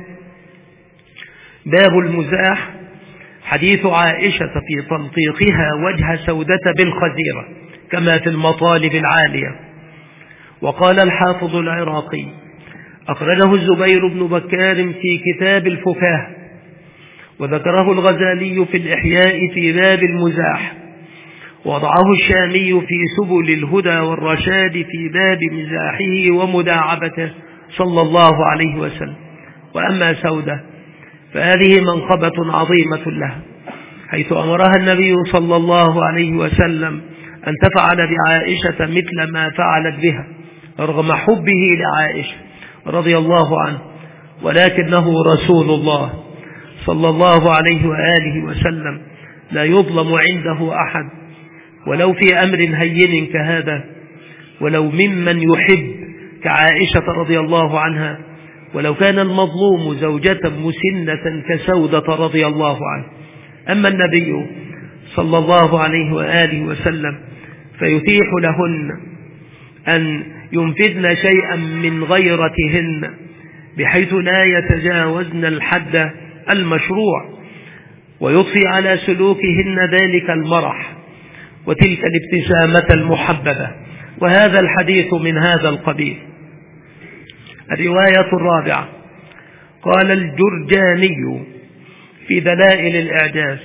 [SPEAKER 1] باب المزاح حديث عائشة في تلطيقها وجه سودة بالخزيرة كما في المطالب العالية. وقال الحافظ العراقي: أخرجه الزبير بن بكار في كتاب الفكاهة، وذكره الغزالي في الإحياء في باب المزاح، وضعه الشامي في سبل الهدى والرشاد في باب مزاحه ومداعبته صلى الله عليه وسلم. وأما سودة فهذه منقبة عظيمة لها، حيث أمرها النبي صلى الله عليه وسلم أن تفعل بعائشة مثل ما فعلت بها رغم حبه لعائشة رضي الله عنه، ولكنه رسول الله صلى الله عليه وآله وسلم لا يظلم عنده أحد، ولو في أمر هين كهذا، ولو ممن يحب كعائشة رضي الله عنها، ولو كان المظلوم زوجة مسنة كسودة رضي الله عنه. أما النبي صلى الله عليه وآله وسلم فيتيح لهن أن ينفذن شيئا من غيرتهن بحيث لا يتجاوزن الحد المشروع، ويضفي على سلوكهن ذلك المرح وتلك الابتسامة المحببة. وهذا الحديث من هذا القبيل. الرواية الرابعة: قال الجرجاني في دلائل الإعجاز: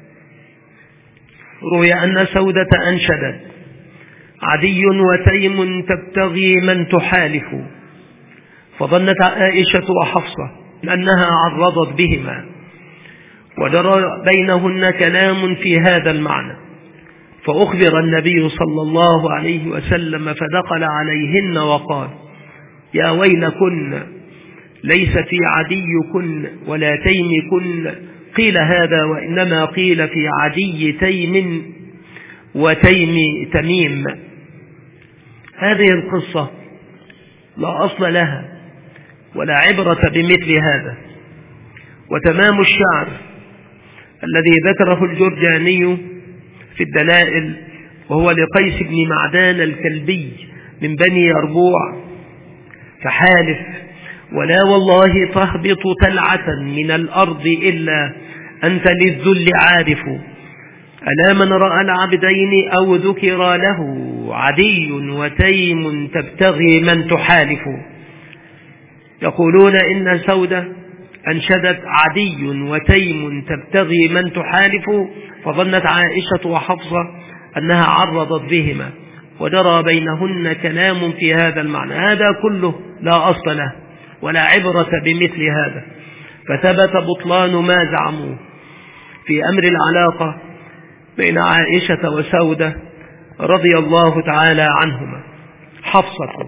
[SPEAKER 1] روي أن سودة أنشدت: عدي وتيم تبتغي من تحالف، فظنت عائشة وحفصة أنها عرضت بهما، ودرى بينهن كلام في هذا المعنى، فأخبر النبي صلى الله عليه وسلم فدخل عليهن وقال: يا ويلكن، ليس في عديكن ولا تيمكن قيل هذا، وإنما قيل في عدي تيم وتيم تميم. هذه القصة لا أصل لها ولا عبرة بمثل هذا. وتمام الشعر الذي ذكره الجرجاني في الدلائل وهو لقيس بن معدان الكلبي من بني يربوع: فحالف ولا والله تهبط تلعة من الأرض إلا أنت للذل عارف، ألا من رأى العبدين أو ذكر له عدي وتيم تبتغي من تحالف. يقولون إن سودة أنشدت عدي وتيم تبتغي من تحالف، فظنت عائشة وحفصة أنها عرضت بهما، ودرى بينهن كلام في هذا المعنى. هذا كله لا أصل له ولا عبرة بمثل هذا، فثبت بطلان ما زعموه في أمر العلاقة بين عائشة وسودة رضي الله تعالى عنهما. حفصة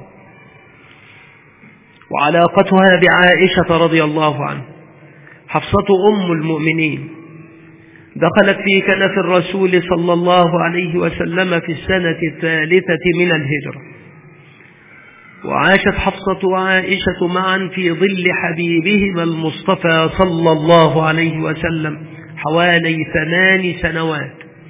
[SPEAKER 1] وعلاقتها بعائشة رضي الله عنها. حفصة أم المؤمنين دخلت في كنف الرسول صلى الله عليه وسلم في السنة الثالثة من الهجرة، وعاشت حفصة وعائشة معا في ظل حبيبهما المصطفى صلى الله عليه وسلم حوالي ثمان سنوات،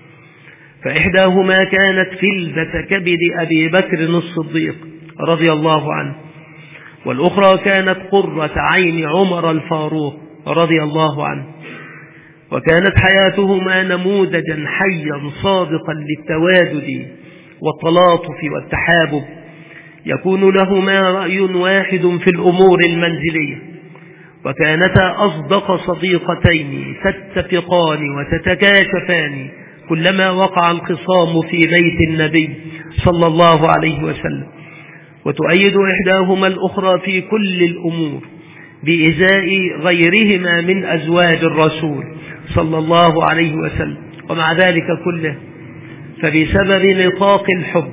[SPEAKER 1] فإحداهما كانت فلذة كبد أبي بكر الصديق رضي الله عنه، والأخرى كانت قرة عين عمر الفاروق رضي الله عنه. وكانت حياتهما نموذجا حيا صادقا للتوادد والتلاطف والتحابب، يكون لهما رأي واحد في الأمور المنزلية، وكانتا أصدق صديقتين تتفقان وتتكاشفان كلما وقع الخصام في بيت النبي صلى الله عليه وسلم، وتؤيد إحداهما الأخرى في كل الأمور بإزاء غيرهما من أزواج الرسول صلى الله عليه وسلم. ومع ذلك كله فبسبب نطاق الحب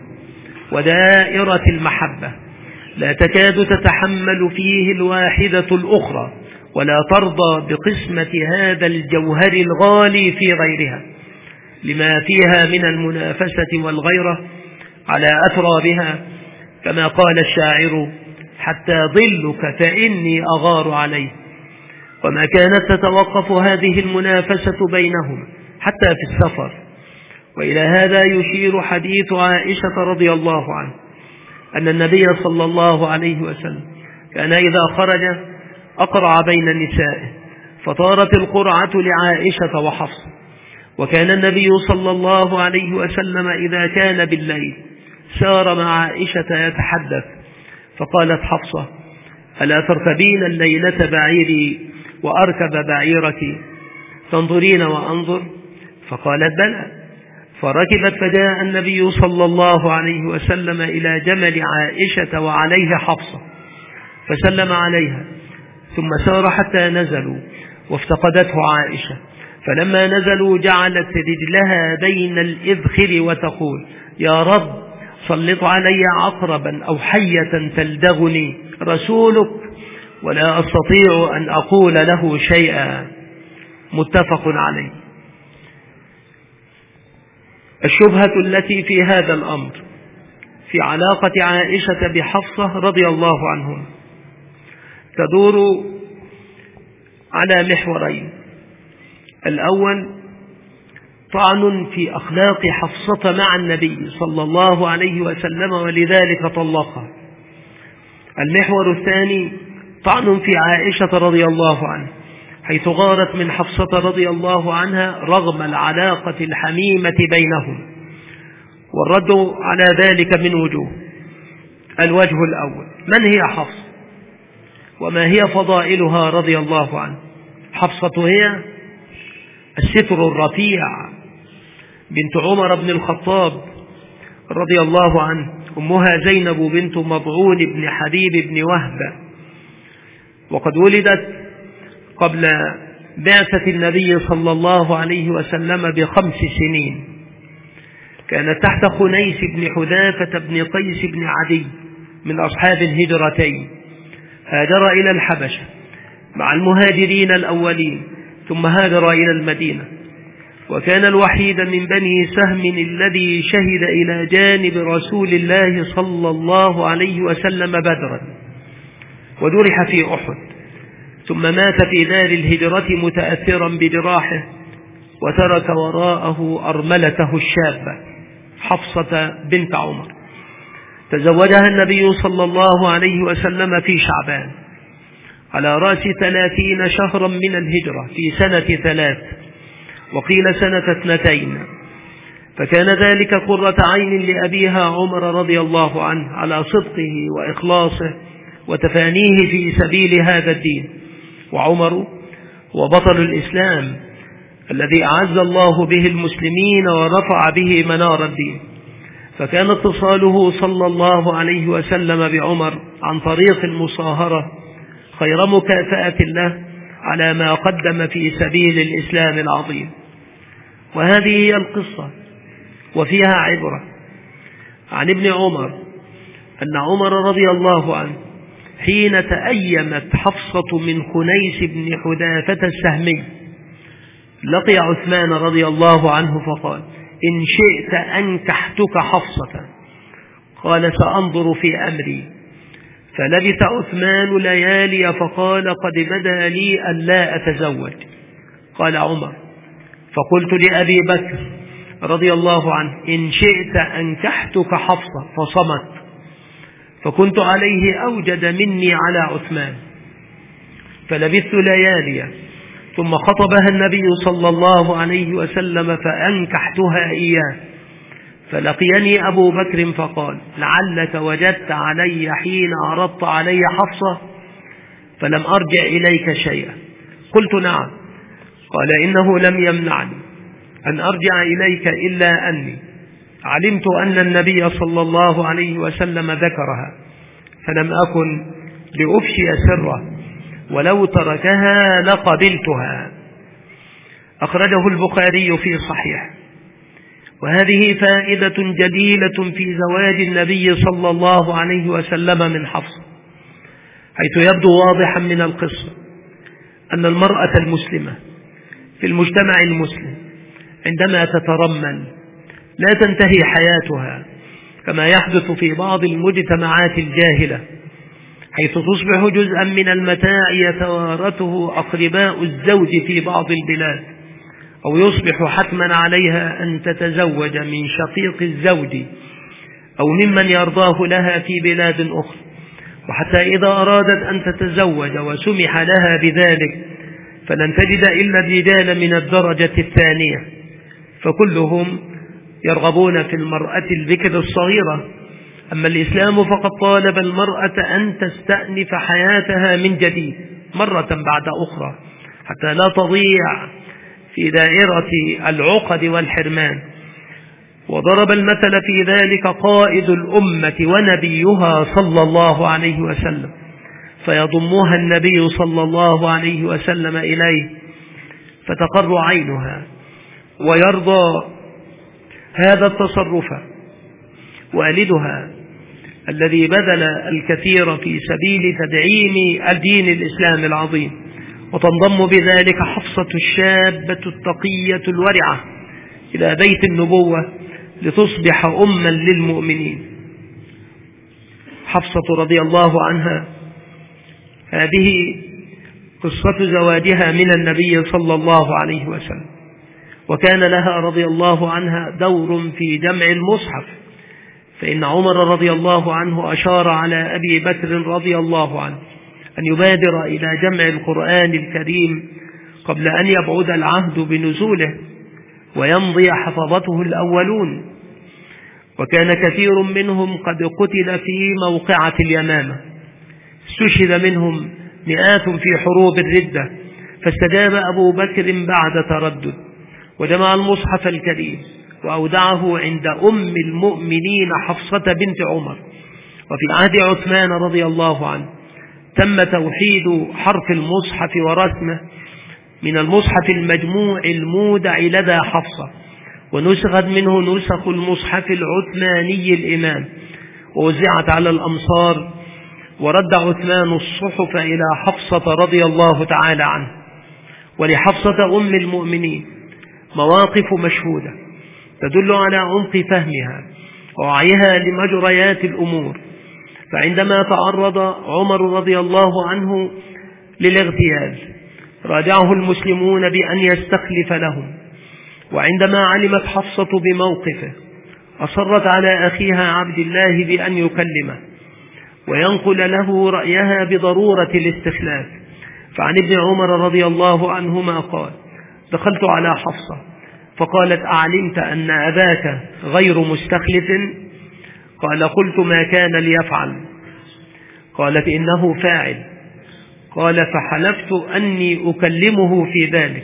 [SPEAKER 1] ودائرة المحبة لا تكاد تتحمل فيه الواحدة الأخرى، ولا ترضى بقسمة هذا الجوهر الغالي في غيرها، لما فيها من المنافسة والغيرة على أترابها، كما قال الشاعر: حتى ظلك فإني أغار عليه. وما كانت تتوقف هذه المنافسة بينهم حتى في السفر. وإلى هذا يشير حديث عائشة رضي الله عنه أن النبي صلى الله عليه وسلم كان إذا خرج أقرع بين نسائه، فطارت القرعة لعائشة وحفصة. وكان النبي صلى الله عليه وسلم إذا كان بالليل سار مع عائشة يتحدث، فقالت حفصة: ألا تركبين الليلة بعيري وأركب بعيرك تنظرين وأنظر؟ فقالت: بلى. فركبت، فجاء النبي صلى الله عليه وسلم إلى جمل عائشة وعليه حفصة، فسلم عليها، ثم سار حتى نزلوا، وافتقدته عائشة،
[SPEAKER 2] فلما نزلوا جعلت رجلها بين الإذخر وتقول: يا رب سلط علي عقربا أو حية تلدغني رسولك ولا أستطيع أن أقول له شيئا. متفق عليه. الشبهة التي في هذا الأمر في علاقة عائشة بحفصة رضي الله عنهم تدور على محورين: الأول طعن في أخلاق حفصة مع النبي صلى الله عليه وسلم ولذلك طلقها. المحور الثاني طعن في عائشة رضي الله عنها حيث غارت من حفصة رضي الله عنها رغم العلاقة الحميمة بينهم، والرد على ذلك من وجوه. الوجه الأول: من هي حفصة وما هي فضائلها رضي الله عنها؟ حفصة هي الستر الرفيع بنت عمر بن الخطاب رضي الله عنه، أمها زينب بنت مضعون بن حبيب بن وهب، وقد ولدت قبل بعثة النبي صلى الله عليه وسلم بخمس سنين. كانت تحت خنيس بن حذافة بن قيس بن عدي من أصحاب الهجرتين، هاجر إلى الحبشة مع المهاجرين الأولين ثم هاجر إلى المدينة، وكان الوحيد من بني سهم الذي شهد إلى جانب رسول الله صلى الله عليه وسلم بدرا، وجرح في أحد، ثم مات في دار الهجرة متأثرا بجراحه، وترك وراءه أرملته الشابة حفصة بنت عمر. تزوجها النبي صلى الله عليه وسلم في شعبان على رأس ثلاثين شهرا من الهجرة في سنة ثلاث، وقيل سنة اثنتين، فكان ذلك قرة عين لأبيها عمر رضي الله عنه على صدقه وإخلاصه وتفانيه في سبيل هذا الدين. وعمر هو بطل الإسلام الذي أعز الله به المسلمين ورفع به منار الدين، فكان اتصاله صلى الله عليه وسلم بعمر عن طريق المصاهرة خير مكافأة له على ما قدم في سبيل الإسلام العظيم. وهذه هي القصة وفيها عبرة. عن ابن عمر أن عمر رضي الله عنه حين تأيمت حفصة من خنيس بن حذافة السهمي لقي عثمان رضي الله عنه فقال: إن شئت أنكحتك حفصة. قال: سأنظر في أمري. فلبث عثمان ليالي فقال: قد بدا لي أن لا أتزوج. قال عمر: فقلت لأبي بكر رضي الله عنه: إن شئت أنكحتك حفصة. فصمت، فكنت عليه أوجد مني على عثمان. فلبثت ليالي ثم خطبها النبي صلى الله عليه وسلم فأنكحتها إياه. فلقيني أبو بكر فقال: لعلك وجدت علي حين عرضت علي حفصة فلم أرجع إليك شيئا. قلت: نعم. قال: إنه لم يمنعني أن أرجع إليك إلا أني علمت أن النبي صلى الله عليه وسلم ذكرها، فلم أكن لأفشي سره، ولو تركها لقبلتها. أخرجه البخاري في صحيح. وهذه فائدة جليلة في زواج النبي صلى الله عليه وسلم من حفصة، حيث يبدو واضحا من القصة أن المرأة المسلمة في المجتمع المسلم عندما تترمل لا تنتهي حياتها كما يحدث في بعض المجتمعات الجاهلة، حيث تصبح جزءا من المتاع يتوارثه أقرباء الزوج في بعض البلاد، أو يصبح حتما عليها أن تتزوج من شقيق الزوج أو ممن يرضاه لها في بلاد أخرى. وحتى إذا أرادت أن تتزوج وسمح لها بذلك فلن تجد إلا الرجال من الدرجة الثانية، فكلهم يرغبون في المرأة البكر الصغيرة. أما الإسلام فقد طالب المرأة أن تستأنف حياتها من جديد مرة بعد أخرى حتى لا تضيع في دائرة العقد والحرمان. وضرب المثل في ذلك قائد الأمة ونبيها صلى الله عليه وسلم، فيضمها النبي صلى الله عليه وسلم إليه فتقر عينها ويرضى هذا التصرف والدها الذي بذل الكثير في سبيل تدعيم الدين الإسلام العظيم، وتنضم بذلك حفصة الشابة التقية الورعة إلى بيت النبوة لتصبح أما للمؤمنين. حفصة رضي الله عنها هذه قصة زواجها من النبي صلى الله عليه وسلم، وكان لها رضي الله عنها دور في جمع المصحف، فإن عمر رضي الله عنه أشار على أبي بكر رضي الله عنه أن يبادر إلى جمع القرآن الكريم قبل أن يبعد العهد بنزوله ويمضي حفظته الأولون، وكان كثير منهم قد قتل في موقعة اليمامة، استشهد منهم مئات في حروب الردة، فاستجاب أبو بكر بعد تردد وجمع المصحف الكريم وأودعه عند أم المؤمنين حفصة بنت عمر. وفي عهد عثمان رضي الله عنه تم توحيد حرف المصحف ورسمه من المصحف المجموع المودع لدى حفصة، ونسخت منه نسخ المصحف العثماني الإمام ووزعت على الأمصار، ورد عثمان الصحف إلى حفصة رضي الله تعالى عنه. ولحفصة أم المؤمنين مواقف مشهودة تدل على عمق فهمها ووعيها لمجريات الأمور، فعندما تعرض عمر رضي الله عنه للاغتيال راجعه المسلمون بأن يستخلف لهم، وعندما علمت حفصة بموقفه أصرت على أخيها عبد الله بأن يكلمه وينقل له رأيها بضرورة الاستخلاف. فعن ابن عمر رضي الله عنهما قال: دخلت على حفصة فقالت: أعلمت أن أباك غير مستخلف؟ قال: قلت: ما كان ليفعل؟ قالت: إنه فاعل. قال: فحلفت أني أكلمه في ذلك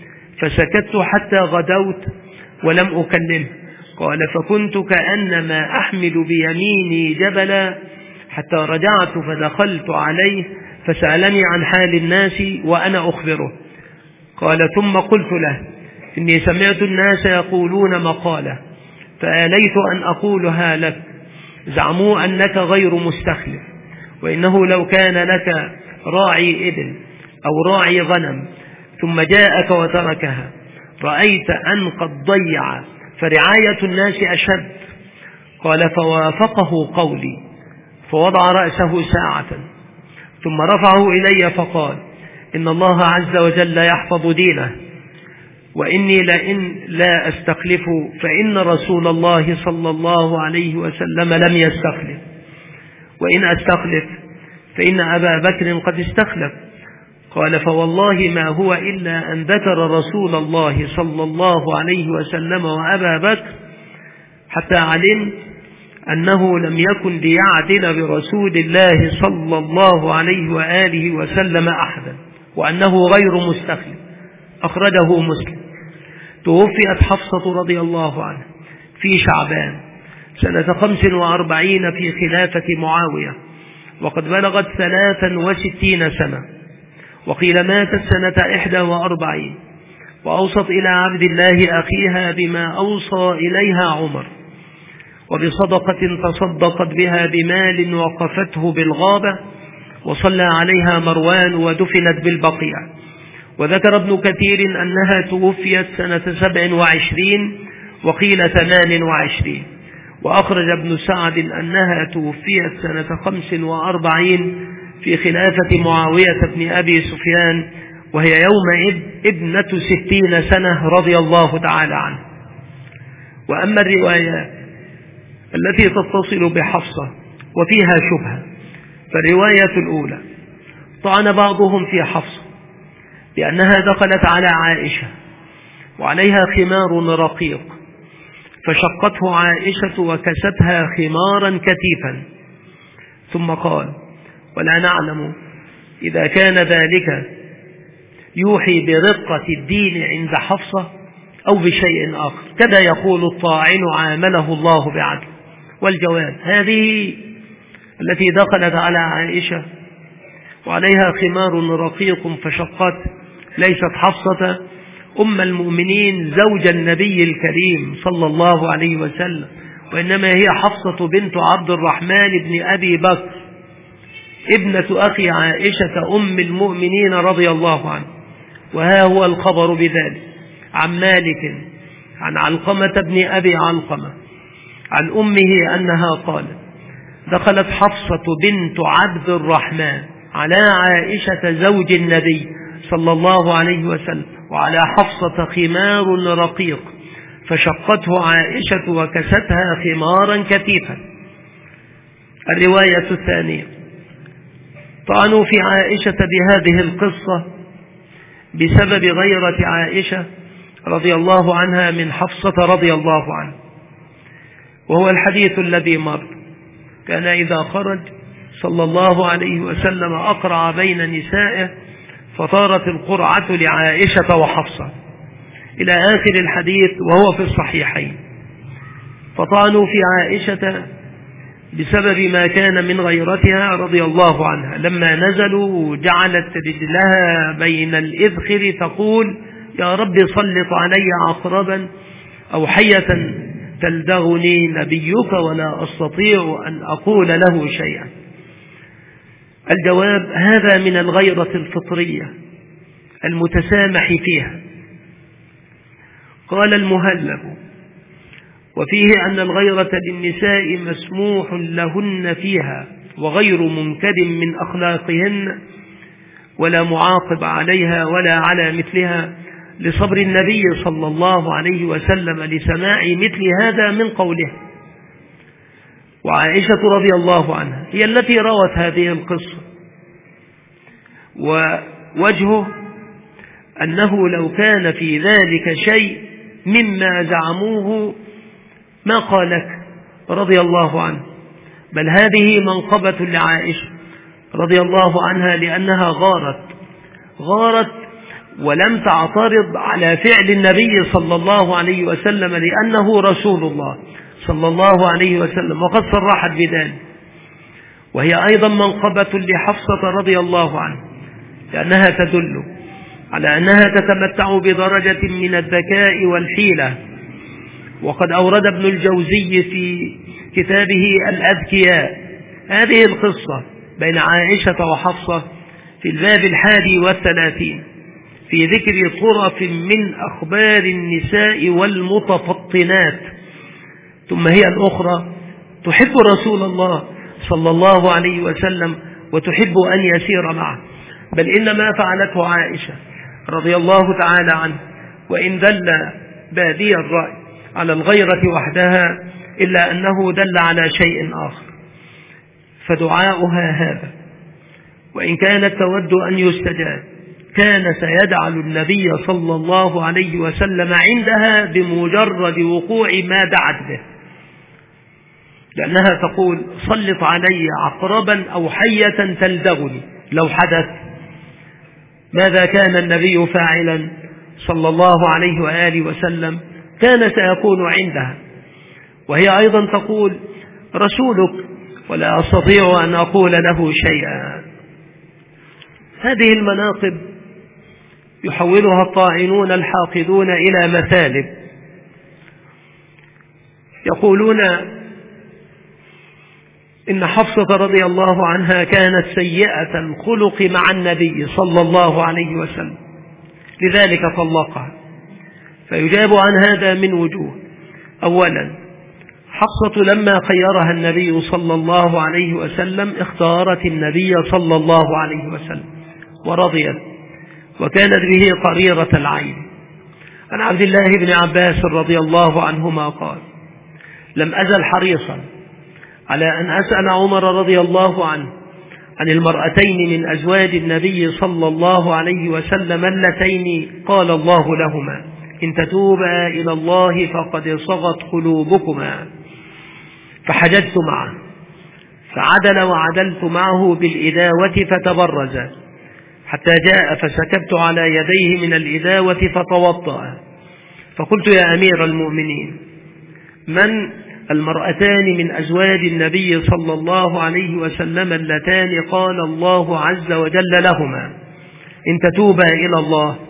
[SPEAKER 2] فسكت حتى غدوت ولم أكلمه. قال: فكنت كأنما أحمل بيميني جبلا حتى رجعت فدخلت عليه فسألني عن حال الناس وأنا أخبره. قال: ثم قلت له: إني سمعت الناس يقولون مقالة فآليت أن أقولها لك، زعموا أنك غير مستخلف، وإنه لو كان لك راعي إبل أو راعي غنم ثم جاءك وتركها رأيت أن قد ضيع فرعاية الناس أشد. قال: فوافقه قولي فوضع رأسه ساعة ثم رفعه إلي فقال: إن الله عز وجل يحفظ دينه، وإني لئن لا أستخلف فإن رسول الله صلى الله عليه وسلم لم يستخلف، وإن أستخلف فإن أبا بكر قد استخلف. قال: فوالله ما هو إلا أن ذكر رسول الله صلى الله عليه وسلم وأبا بكر حتى علمت أنه لم يكن ليعدل برسول الله صلى الله عليه وآله وسلم أحدا، وأنه غير مستخلف. أخرجه مسلم. توفيت حفصة رضي الله عنها في شعبان سنة خمس وأربعين في خلافة معاوية، وقد بلغت ثلاثا وستين سنة، وقيل ماتت سنة إحدى وأربعين، وأوصت إلى عبد الله أخيها بما أوصى إليها عمر، وبصدقة تصدقت بها بمال وقفته بالغابة، وصلى عليها مروان ودفنت بالبقيع. وذكر ابن كثير أنها توفيت سنة سبع وعشرين وقيل ثمان وعشرين، وأخرج ابن سعد أنها توفيت سنة خمس وأربعين في خلافة معاوية بن أبي سفيان، وهي يومئذ ابنة ستين سنة رضي الله تعالى عنه. وأما الروايات التي تتصل بحفصة وفيها شبهة، فالرواية الأولى طعن بعضهم في حفصة لأنها دخلت على عائشة وعليها خمار رقيق فشقته عائشة وكستها خمارا كثيفا، ثم قال: ولا نعلم إذا كان ذلك يوحي برقة الدين عند حفصة أو بشيء آخر، كذا يقول الطاعن عامله الله بعدل. والجواب: هذه التي دخلت على عائشة وعليها خمار رقيق فشقت ليست حفصة، أم المؤمنين زوج النبي الكريم صلى الله عليه وسلم، وإنما هي حفصة بنت عبد الرحمن بن أبي بكر ابنة أخي عائشة أم المؤمنين رضي الله عنه. وها هو الخبر بذلك عن مالك عن علقمة بن أبي علقمة عن أمه أنها قالت: دخلت حفصة بنت عبد الرحمن على عائشة زوج النبي صلى الله عليه وسلم وعلى حفصة خمار رقيق، فشقته عائشة وكستها خمارا كثيفا. الرواية الثانية: طعنوا في عائشة بهذه القصة بسبب غيرة عائشة رضي الله عنها من حفصة رضي الله عنها، وهو الحديث الذي مر. كان إذا خرج صلى الله عليه وسلم أقرع بين نسائه، فطارت القرعة لعائشة وحفصة إلى آخر الحديث، وهو في الصحيحين. فطعنوا في عائشة بسبب ما كان من غيرتها رضي الله عنها. لما نزلوا جعلت رجلها بين الإذخر تقول: يا رب سلط علي عقربا أو حية تلدغني نبيك ولا أستطيع أن أقول له شيئا. الجواب: هذا من الغيرة الفطرية المتسامح فيها. قال المهلب: وفيه أن الغيرة للنساء مسموح لهن فيها وغير منكد من أخلاقهن، ولا معاقب عليها ولا على مثلها، لصبر النبي صلى الله عليه وسلم لسماع مثل هذا من قوله. وعائشة رضي الله عنها هي التي روت هذه القصة، ووجهه أنه لو كان في ذلك شيء مما زعموه ما قالك رضي الله عنه، بل هذه منقبة لعائشة رضي الله عنها، لأنها غارت غارت ولم تعترض على فعل النبي صلى الله عليه وسلم، لأنه رسول الله صلى الله عليه وسلم، وقد صرحت بذلك. وهي أيضا منقبة لحفصة رضي الله عنها، لأنها تدل على أنها تتمتع بدرجة من الذكاء والحيلة. وقد أورد ابن الجوزي في كتابه الأذكياء هذه القصة بين عائشة وحفصة في الباب الحادي والثلاثين في ذكر طرف من أخبار النساء والمتفطنات. ثم هي الأخرى تحب رسول الله صلى الله عليه وسلم وتحب أن يسير معه، بل إن ما فعلته عائشة رضي الله تعالى عنه، وإن دل بادي الرأي على الغيرة وحدها، إلا أنه دل على شيء آخر. فدعاؤها هذا وإن كانت تود أن يستجاب، كان سيجعل النبي صلى الله عليه وسلم عندها بمجرد وقوع ما دعت به، لأنها تقول: سلط علي عقربا أو حية تلدغني. لو حدث ماذا كان النبي فاعلا صلى الله عليه وآله وسلم؟ كان سيكون عندها. وهي أيضا تقول: رسولك ولا أستطيع أن أقول له شيئا. هذه المناقب يحولها الطاعنون الحاقدون إلى مثالب. يقولون إن حفصة رضي الله عنها كانت سيئة الخلق مع النبي صلى الله عليه وسلم، لذلك طلقها. فيجاب عن هذا من وجوه. أولا، حفصة لما خيرها النبي صلى الله عليه وسلم اختارت النبي صلى الله عليه وسلم ورضيت، وكانت به قريرة العين. عن عبد الله بن عباس رضي الله عنهما قال: لم أزل حريصا على أن أسأل عمر رضي الله عنه عن المرأتين من أزواج النبي صلى الله عليه وسلم اللتين قال الله لهما: إن تتوبا إلى الله فقد صغت قلوبكما. فحججت معه فعدل وعدلت معه بالإداوة فتبرز حتى جاء، فسكبت على يديه من الإداوة فتوضأ. فقلت: يا أمير المؤمنين، من المرأتان من أزواج النبي صلى الله عليه وسلم اللتان قال الله عز وجل لهما: إن تتوبا إلى الله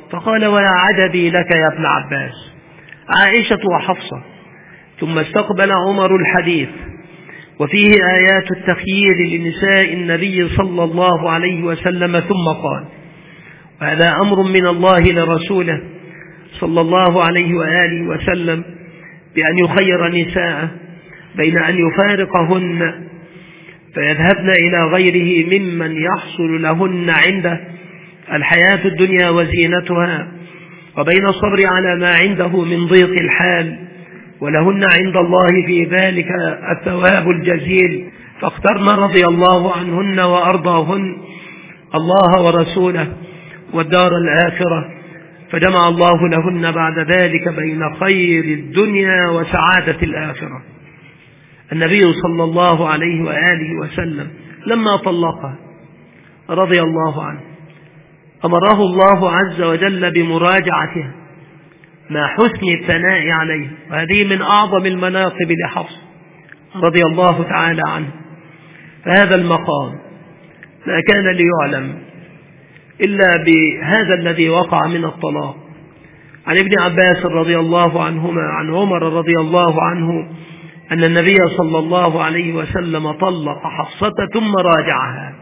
[SPEAKER 2] فقال: ويا عجبي لك يا ابن عباس، عائشة وحفصة. ثم استقبل عمر الحديث وفيه آيات التخيير لنساء النبي صلى الله عليه وسلم، ثم قال: وهذا أمر من الله لرسوله صلى الله عليه وآله وسلم بأن يخير نساءه بين أن يفارقهن فيذهبن إلى غيره ممن يحصل لهن عنده الحياة الدنيا وزينتها، وبين الصبر على ما عنده من ضيق الحال، ولهن عند الله في ذلك الثواب الجزيل. فاخترن رضي الله عنهن وأرضاهن الله ورسوله والدار الآخرة، فجمع الله لهن بعد ذلك بين خير الدنيا وسعادة الآخرة. النبي صلى الله عليه وآله وسلم لما طلقها رضي الله عنه أمره الله عز وجل بمراجعتها مع حسن الثناء عليه، وهذه من أعظم المناقب لحفص رضي الله تعالى عنه. فهذا المقام ما كان ليعلم إلا بهذا الذي وقع من الطلاق. عن ابن عباس رضي الله عنهما عن عمر رضي الله عنه أن النبي صلى الله عليه وسلم طلق حفصة ثم راجعها.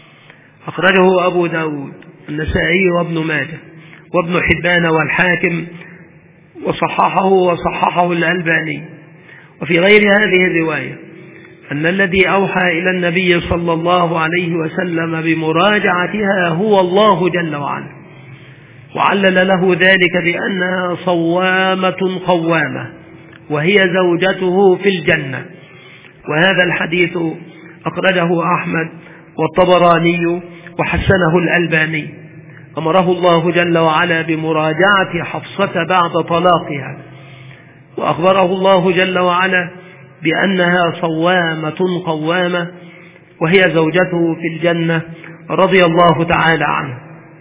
[SPEAKER 2] أخرجه أبو داود النسائي وابن ماجه وابن حبان والحاكم، وصححه وصححه الألباني. وفي غير هذه الرواية أن الذي أوحى إلى النبي صلى الله عليه وسلم بمراجعتها هو الله جل وعلا، وعلل له ذلك بأنها صوامة قوامة وهي زوجته في الجنة. وهذا الحديث أخرجه أحمد والطبراني وحسنه الألباني. أمره الله جل وعلا بمراجعة حفصة بعد طلاقها، وأخبره الله جل وعلا بأنها صوامة قوامة وهي زوجته في الجنة رضي الله تعالى عنه.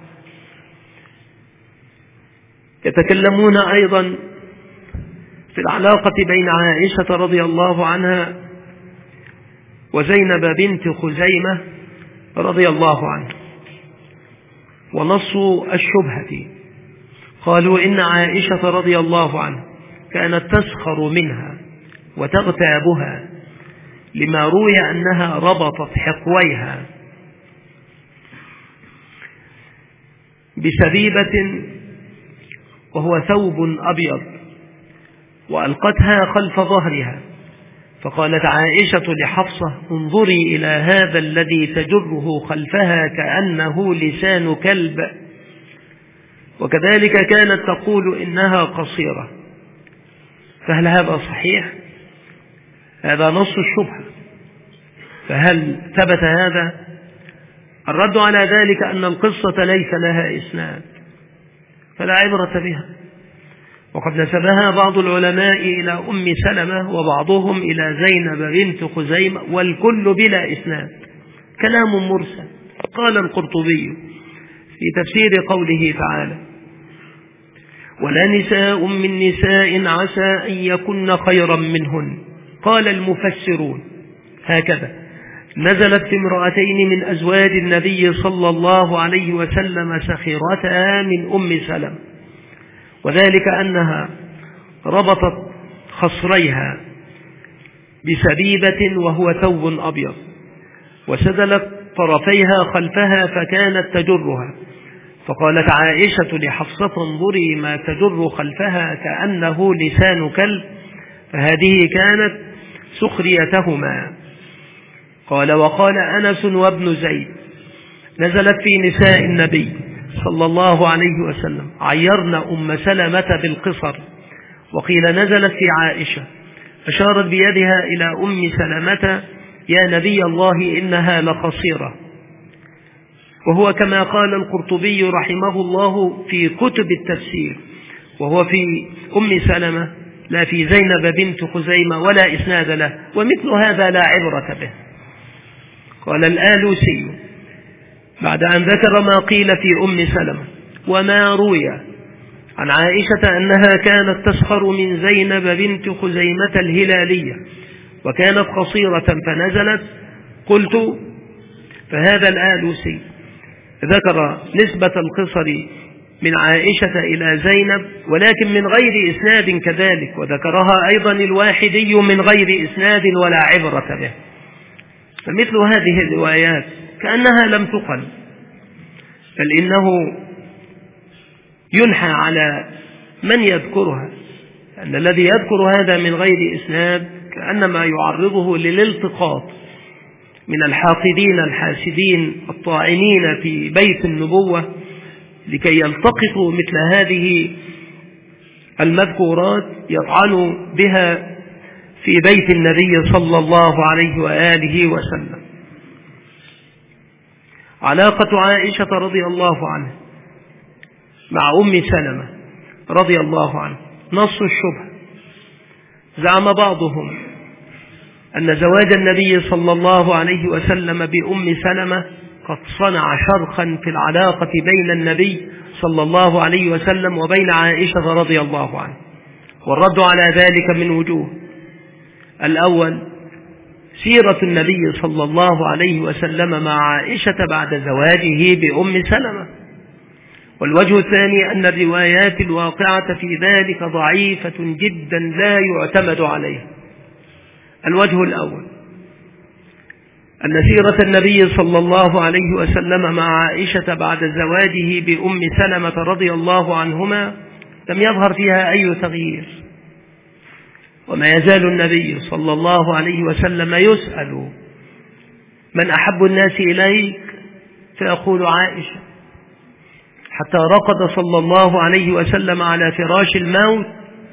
[SPEAKER 2] يتكلمون أيضا في العلاقة بين عائشة رضي الله عنها وزينب بنت خزيمة رضي الله عنه، ونصوا الشبهة. قالوا إن عائشة رضي الله عنها كانت تسخر منها وتغتابها لما روي أنها ربطت حقويها بسبيبة وهو ثوب أبيض وألقتها خلف ظهرها، فقالت عائشة لحفصة: انظري إلى هذا الذي تجره خلفها كأنه لسان كلب. وكذلك كانت تقول إنها قصيرة. فهل هذا صحيح؟ هذا نص الشبهة. فهل ثبت هذا؟ الرد على ذلك أن القصة ليس لها إسناد فلا عبرة بها، وقد نسبها بعض العلماء إلى أم سلمة وبعضهم إلى زينب بنت خزيمة، والكل بلا إسناد، كلام مرسل. قال القرطبي في تفسير قوله تعالى: ولا نساء من نساء عسى أن يكن خيرا منهن. قال المفسرون هكذا: نزلت في امرأتين من أزواج النبي صلى الله عليه وسلم سخرتا من أم سلمة، وذلك أنها ربطت خصريها بسبيبة وهو ثوب أبيض، وسدلت طرفيها خلفها فكانت تجرها، فقالت عائشة لحفصة: انظري ما تجر خلفها كأنه لسان كلب. فهذه كانت سخريتهما. قال: وقال أنس وابن زيد: نزلت في نساء النبي صلى الله عليه وسلم عيرنا أم سلمة بالقصر. وقيل نزلت في عائشة أشارت بيدها إلى أم سلمة: يا نبي الله إنها لقصيرة. وهو كما قال القرطبي رحمه الله في كتب التفسير، وهو في أم سلمة لا في زينب بنت خزيمة ولا إسناد له، ومثل هذا لا عبرة به. قال الآلوسي بعد أن ذكر ما قيل في أم سلمة وما روي عن عائشة أنها كانت تسخر من زينب بنت خزيمة الهلالية وكانت قصيرة فنزلت، قلت: فهذا الآلوسي ذكر نسبة القصر من عائشة إلى زينب، ولكن من غير إسناد كذلك، وذكرها أيضا الواحدي من غير إسناد ولا عبرة به. فمثل هذه الروايات كأنها لم تقل، بل إنه ينحى على من يذكرها، أن الذي يذكر هذا من غير إسناد كأنما يعرضه للالتقاط من الحاقدين الحاسدين الطاعنين في بيت النبوة لكي يلتقطوا مثل هذه المذكورات يطعنوا بها في بيت النبي صلى الله عليه وآله وسلم. علاقة عائشة رضي الله عنها مع أم سلمة رضي الله عنها نص الشبهة. زعم بعضهم أن زواج النبي صلى الله عليه وسلم بأم سلمة قد صنع شرخا في العلاقة بين النبي صلى الله عليه وسلم وبين عائشة رضي الله عنها، والرد على ذلك من وجوه. الأول سيرة النبي صلى الله عليه وسلم مع عائشة بعد زواجه بأم سلمة، والوجه الثاني أن الروايات الواقعة في ذلك ضعيفة جدا لا يعتمد عليها. الوجه الأول أن سيرة النبي صلى الله عليه وسلم مع عائشة بعد زواجه بأم سلمة رضي الله عنهما لم يظهر فيها أي تغيير، وما يزال النبي صلى الله عليه وسلم يسأل من أحب الناس إليك فيقول عائشة، حتى رقد صلى الله عليه وسلم على فراش الموت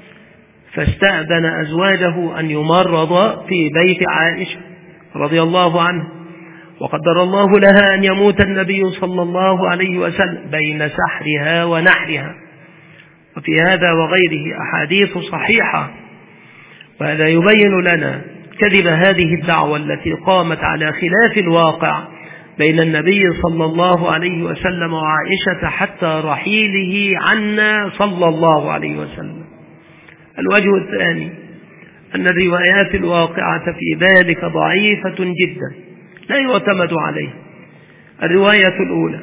[SPEAKER 2] فاستأذن أزواجه أن يمرض في بيت عائشة رضي الله عنه، وقدر الله لها أن يموت النبي صلى الله عليه وسلم بين سحرها ونحرها. وفي هذا وغيره أحاديث صحيحة، وهذا يبين لنا كذب هذه الدعوة التي قامت على خلاف الواقع بين النبي صلى الله عليه وسلم وعائشة حتى رحيله عنا صلى الله عليه وسلم. الوجه الثاني أن الروايات الواقعة في ذلك ضعيفة جدا لا يعتمد عليه. الرواية الأولى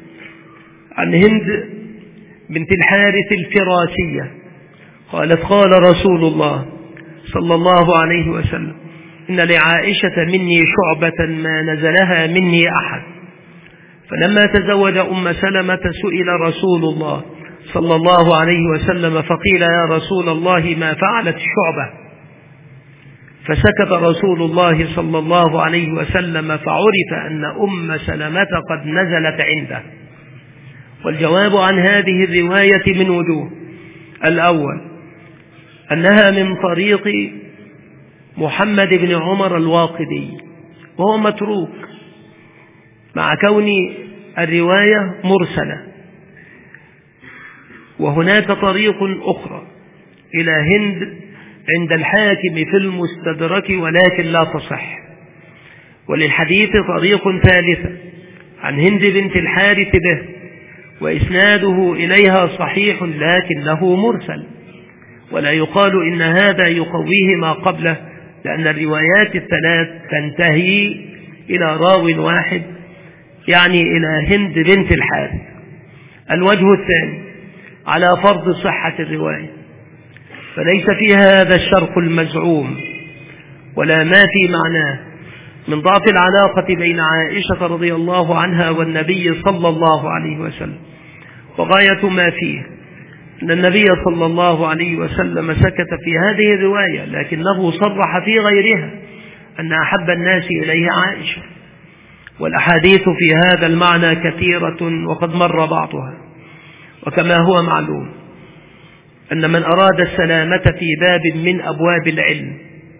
[SPEAKER 2] عن هند بنت الحارث الفراسية قالت قال رسول الله صلى الله عليه وسلم إن لعائشة مني شعبة ما نزلها مني أحد. فلما تزوج أم سلمة سئل رسول الله صلى الله عليه وسلم فقيل يا رسول الله ما فعلت الشعبة؟ فسكت رسول الله صلى الله عليه وسلم فعرف أن أم سلمة قد نزلت عنده. والجواب عن هذه الرواية من وجوه. الأول أنها من طريق محمد بن عمر الواقدي وهو متروك مع كون الرواية مرسلة، وهناك طريق أخرى إلى هند عند الحاكم في المستدرك ولكن لا تصح. وللحديث طريق ثالثة عن هند بنت الحارث به وإسناده إليها صحيح لكنه مرسل، ولا يقال إن هذا يقويه ما قبله، لأن الروايات الثلاث تنتهي إلى راو واحد يعني إلى هند بنت الحارث. الوجه الثاني على فرض صحة الرواية فليس فيها هذا الشرط المزعوم ولا ما في معناه من ضعف العلاقة بين عائشة رضي الله عنها والنبي صلى الله عليه وسلم، وغاية ما فيه أن النبي صلى الله عليه وسلم سكت في هذه الرواية، لكنه صرح في غيرها أن أحب الناس إليه عائشة. والأحاديث في هذا المعنى كثيرة وقد مر بعضها. وكما هو معلوم أن من أراد السلامة في باب من أبواب العلم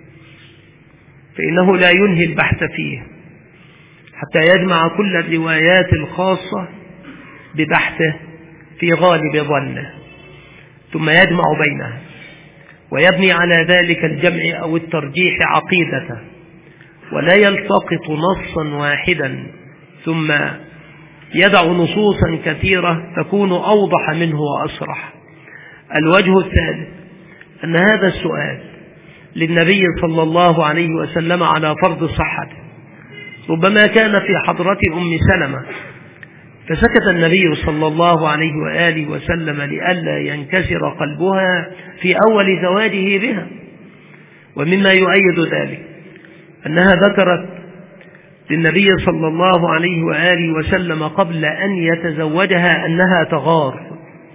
[SPEAKER 2] فإنه لا ينهي البحث فيه حتى يجمع كل الروايات الخاصة ببحثه في غالب ظنه، ثم يجمع بينها ويبني على ذلك الجمع أو الترجيح عقيدته، ولا يلتقط نصا واحدا ثم يدع نصوصا كثيرة تكون أوضح منه وأصرح. الوجه الثالث أن هذا السؤال للنبي صلى الله عليه وسلم على فرض صحته ربما كان في حضرة أم سلمة فسكت النبي صلى الله عليه وآله وسلم لئلا ينكسر قلبها في أول زواجه بها. ومما يؤيد ذلك أنها ذكرت للنبي صلى الله عليه وآله وسلم قبل أن يتزوجها أنها تغار.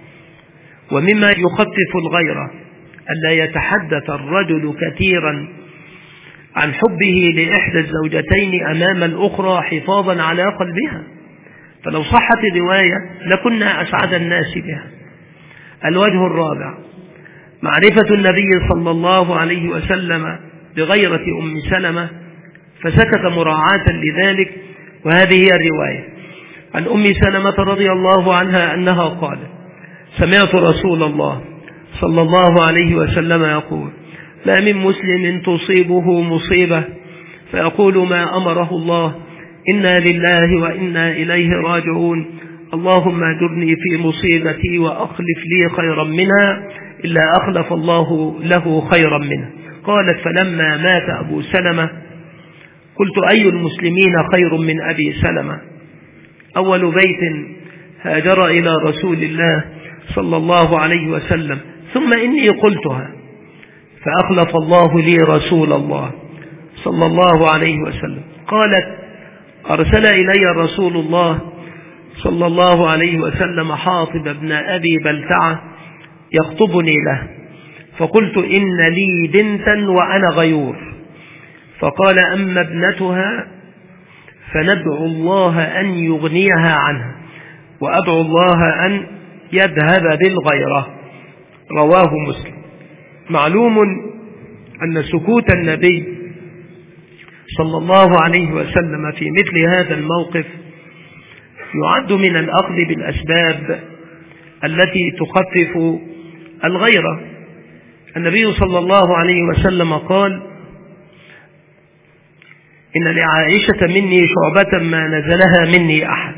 [SPEAKER 2] ومما يخفف الغيرة ألا يتحدث الرجل كثيرا عن حبه لإحدى الزوجتين أمام الأخرى حفاظا على قلبها، فلو صحت الرواية لكنا أسعد الناس بها. الوجه الرابع معرفة النبي صلى الله عليه وسلم بغيرة أم سلمة فسكت مراعاة لذلك. وهذه هي الرواية عن أم سلمة رضي الله عنها أنها قالت: سمعت رسول الله صلى الله عليه وسلم يقول: ما من مسلم تصيبه مصيبة فيقول ما أمره الله إنا لله وإنا إليه راجعون، اللهم أجرني في مصيبتي وأخلف لي خيرا منها، إلا أخلف الله له خيرا منها. قالت: فلما مات أبو سلمة قلت أي المسلمين خير من أبي سلمة؟ أول بيت هاجر إلى رسول الله صلى الله عليه وسلم، ثم إني قلتها فأخلف الله لي رسول الله صلى الله عليه وسلم. قالت: أرسل إلي رسول الله صلى الله عليه وسلم حاطب بن أبي بلتعة يخطبني له، فقلت إن لي بنتا وأنا غيور، فقال: أما ابنتها فندعو الله أن يغنيها عنها وأدعو الله أن يذهب بالغيرة. رواه مسلم. معلوم أن سكوت النبي صلى الله عليه وسلم في مثل هذا الموقف يعد من الأخذ بالأسباب التي تخفف الغيرة. النبي صلى الله عليه وسلم قال: إن لعائشة مني شعبة ما نزلها مني أحد.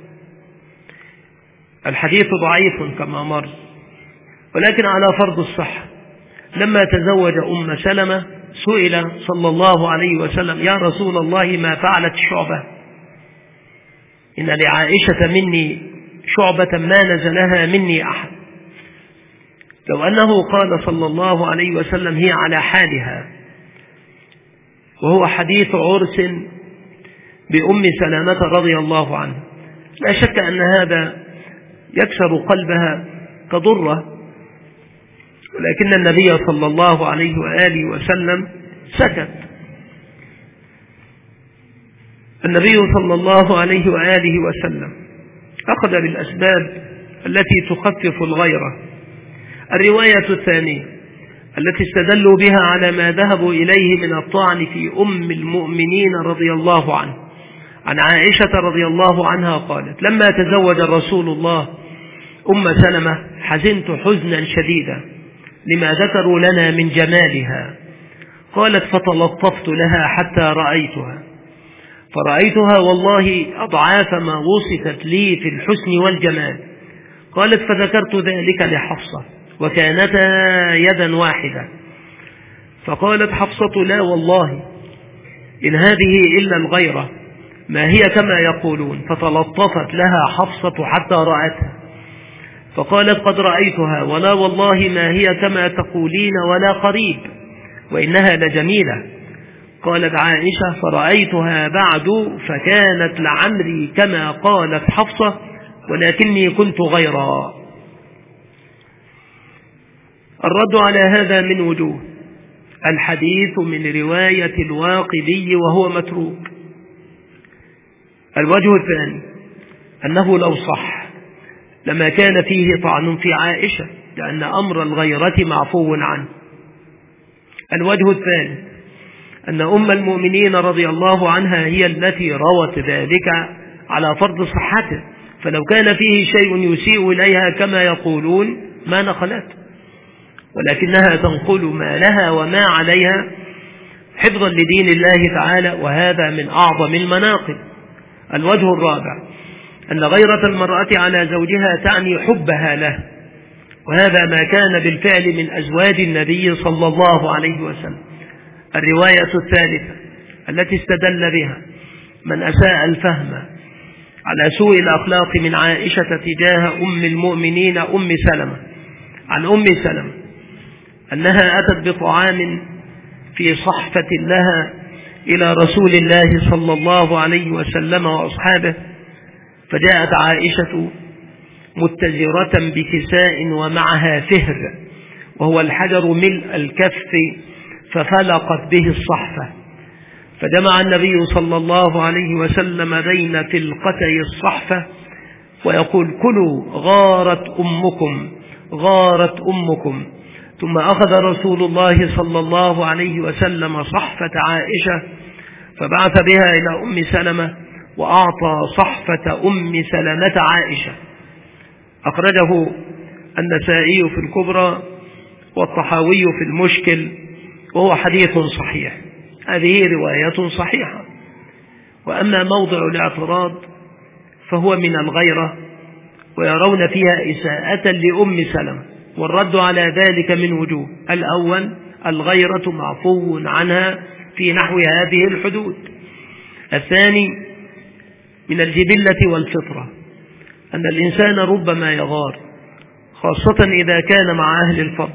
[SPEAKER 2] الحديث ضعيف كما مر، ولكن على فرض الصحة. لما تزوج أم سلمة سئل صلى الله عليه وسلم: يا رسول الله ما فعلت شعبة؟ إن لعائشة مني شعبة ما نزلها مني أحد. لو أنه قال صلى الله عليه وسلم هي على حالها، وهو حديث عرس بأم سلمة رضي الله عنها، لا شك أن هذا يكسر قلبها كضرة، ولكن النبي صلى الله عليه وآله وسلم سكت. النبي صلى الله عليه وآله وسلم أخذ بالأسباب التي تخفف الغيرة. الرواية الثانية التي استدلوا بها على ما ذهبوا إليه من الطعن في أم المؤمنين رضي الله عنه، عن عائشة رضي الله عنها قالت: لما تزوج رسول الله أم سلمة حزنت حزنا شديدا لما ذكروا لنا من جمالها. قالت: فتلطفت لها حتى رأيتها فرأيتها والله أضعاف ما وصفت لي في الحسن والجمال. قالت: فذكرت ذلك لحفصة وكانتا يدا واحدة، فقالت حفصة: لا والله إن هذه إلا الغيرة، ما هي كما يقولون. فتلطفت لها حفصة حتى رأتها، فقالت: قد رأيتها ولا والله ما هي كما تقولين ولا قريب، وإنها لجميلة. قالت عائشة: فرأيتها بعد فكانت لعمري كما قالت حفصة ولكني كنت غيرا. الرد على هذا من وجوه: الحديث من رواية الواقدي وهو متروك. الوجه الثاني أنه لو صح لما كان فيه طعن في عائشة، لأن أمر الغيرة معفو عنه. الوجه الثاني أن أم المؤمنين رضي الله عنها هي التي روت ذلك على فرض صحته، فلو كان فيه شيء يسيء إليها كما يقولون ما نقلت، ولكنها تنقل ما لها وما عليها حفظا لدين الله تعالى، وهذا من أعظم المناقب. الوجه الرابع أن غيرة المرأة على زوجها تعني حبها له، وهذا ما كان بالفعل من أزواج النبي صلى الله عليه وسلم. الرواية الثالثة التي استدل بها من أساء الفهم على سوء الأخلاق من عائشة تجاه أم المؤمنين أم سلمة، عن أم سلمة أنها أتت بطعام في صحفة لها إلى رسول الله صلى الله عليه وسلم وأصحابه، فجاءت عائشة متجرة بكساء ومعها فهر وهو الحجر ملء الكف، ففلقت به الصحفة، فجمع النبي صلى الله عليه وسلم بين فلقتي الصحفة ويقول: كلوا غارت أمكم غارت أمكم. ثم أخذ رسول الله صلى الله عليه وسلم صحفة عائشة فبعث بها إلى أم سلمة وأعطى صحفة أم سلمة عائشة. أخرجه النسائي في الكبرى والطحاوي في المشكل، وهو حديث صحيح. هذه رواية صحيحة. وأما موضع الاعتراض فهو من الغيرة، ويرون فيها إساءة لأم سلمة، والرد على ذلك من وجوه: الأول، الغيرة معفو عنها في نحو هذه الحدود. الثاني، من الجبلة والفطرة أن الإنسان ربما يغار، خاصة إذا كان مع أهل الفضل،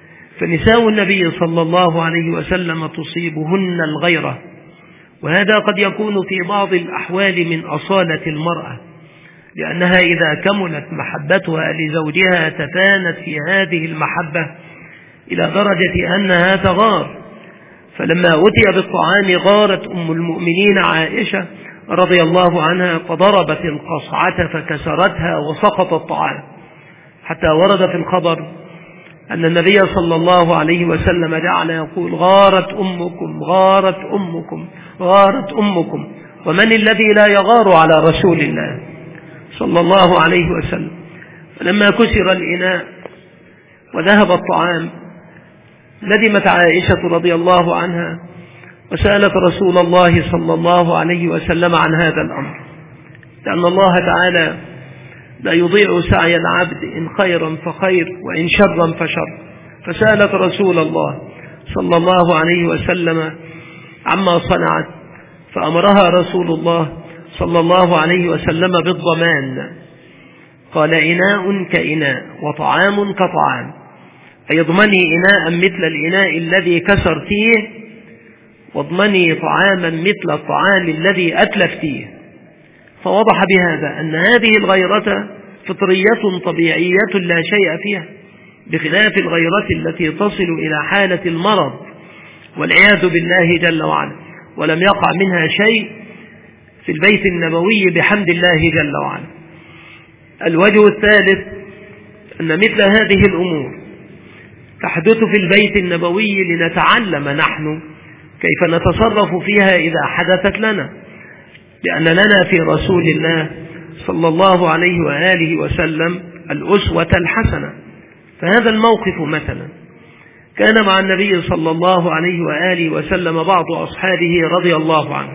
[SPEAKER 2] فنساء النبي صلى الله عليه وسلم تصيبهن الغيرة، وهذا قد يكون في بعض الأحوال من أصالة المرأة، لأنها إذا كملت محبتها لزوجها تفانت في هذه المحبة إلى درجة أنها تغار. فلما أتي بالطعام غارت أم المؤمنين عائشة رضي الله عنها فضربت القصعة فكسرتها وسقط الطعام، حتى ورد في الخبر أن النبي صلى الله عليه وسلم جعل يقول: غارت أمكم غارت أمكم غارت أمكم. ومن الذي لا يغار على رسول الله صلى الله عليه وسلم؟ فلما كسر الإناء وذهب الطعام ندمت عائشة رضي الله عنها وسألت رسول الله صلى الله عليه وسلم عن هذا الأمر، لأن الله تعالى لا يضيع سعي العبد إن خيرا فخير وإن شرا فشر. فسألت رسول الله صلى الله عليه وسلم عما صنعت، فأمرها رسول الله صلى الله عليه وسلم بالضمان. قال: إناء كإناء وطعام كطعام، أي اضمني إناء مثل الإناء الذي كسرتيه، واضمني طعاما مثل الطعام الذي أتلفتيه. فوضح بهذا أن هذه الغيرة فطرية طبيعية لا شيء فيها، بخلاف الغيرة التي تصل إلى حالة المرض والعياذ بالله جل وعلا، ولم يقع منها شيء في البيت النبوي بحمد الله جل وعلا. الوجه الثالث أن مثل هذه الأمور تحدث في البيت النبوي لنتعلم نحن كيف نتصرف فيها إذا حدثت لنا، لأن لنا في رسول الله صلى الله عليه وآله وسلم الأسوة الحسنة. فهذا الموقف مثلا كان مع النبي صلى الله عليه وآله وسلم بعض أصحابه رضي الله عنه،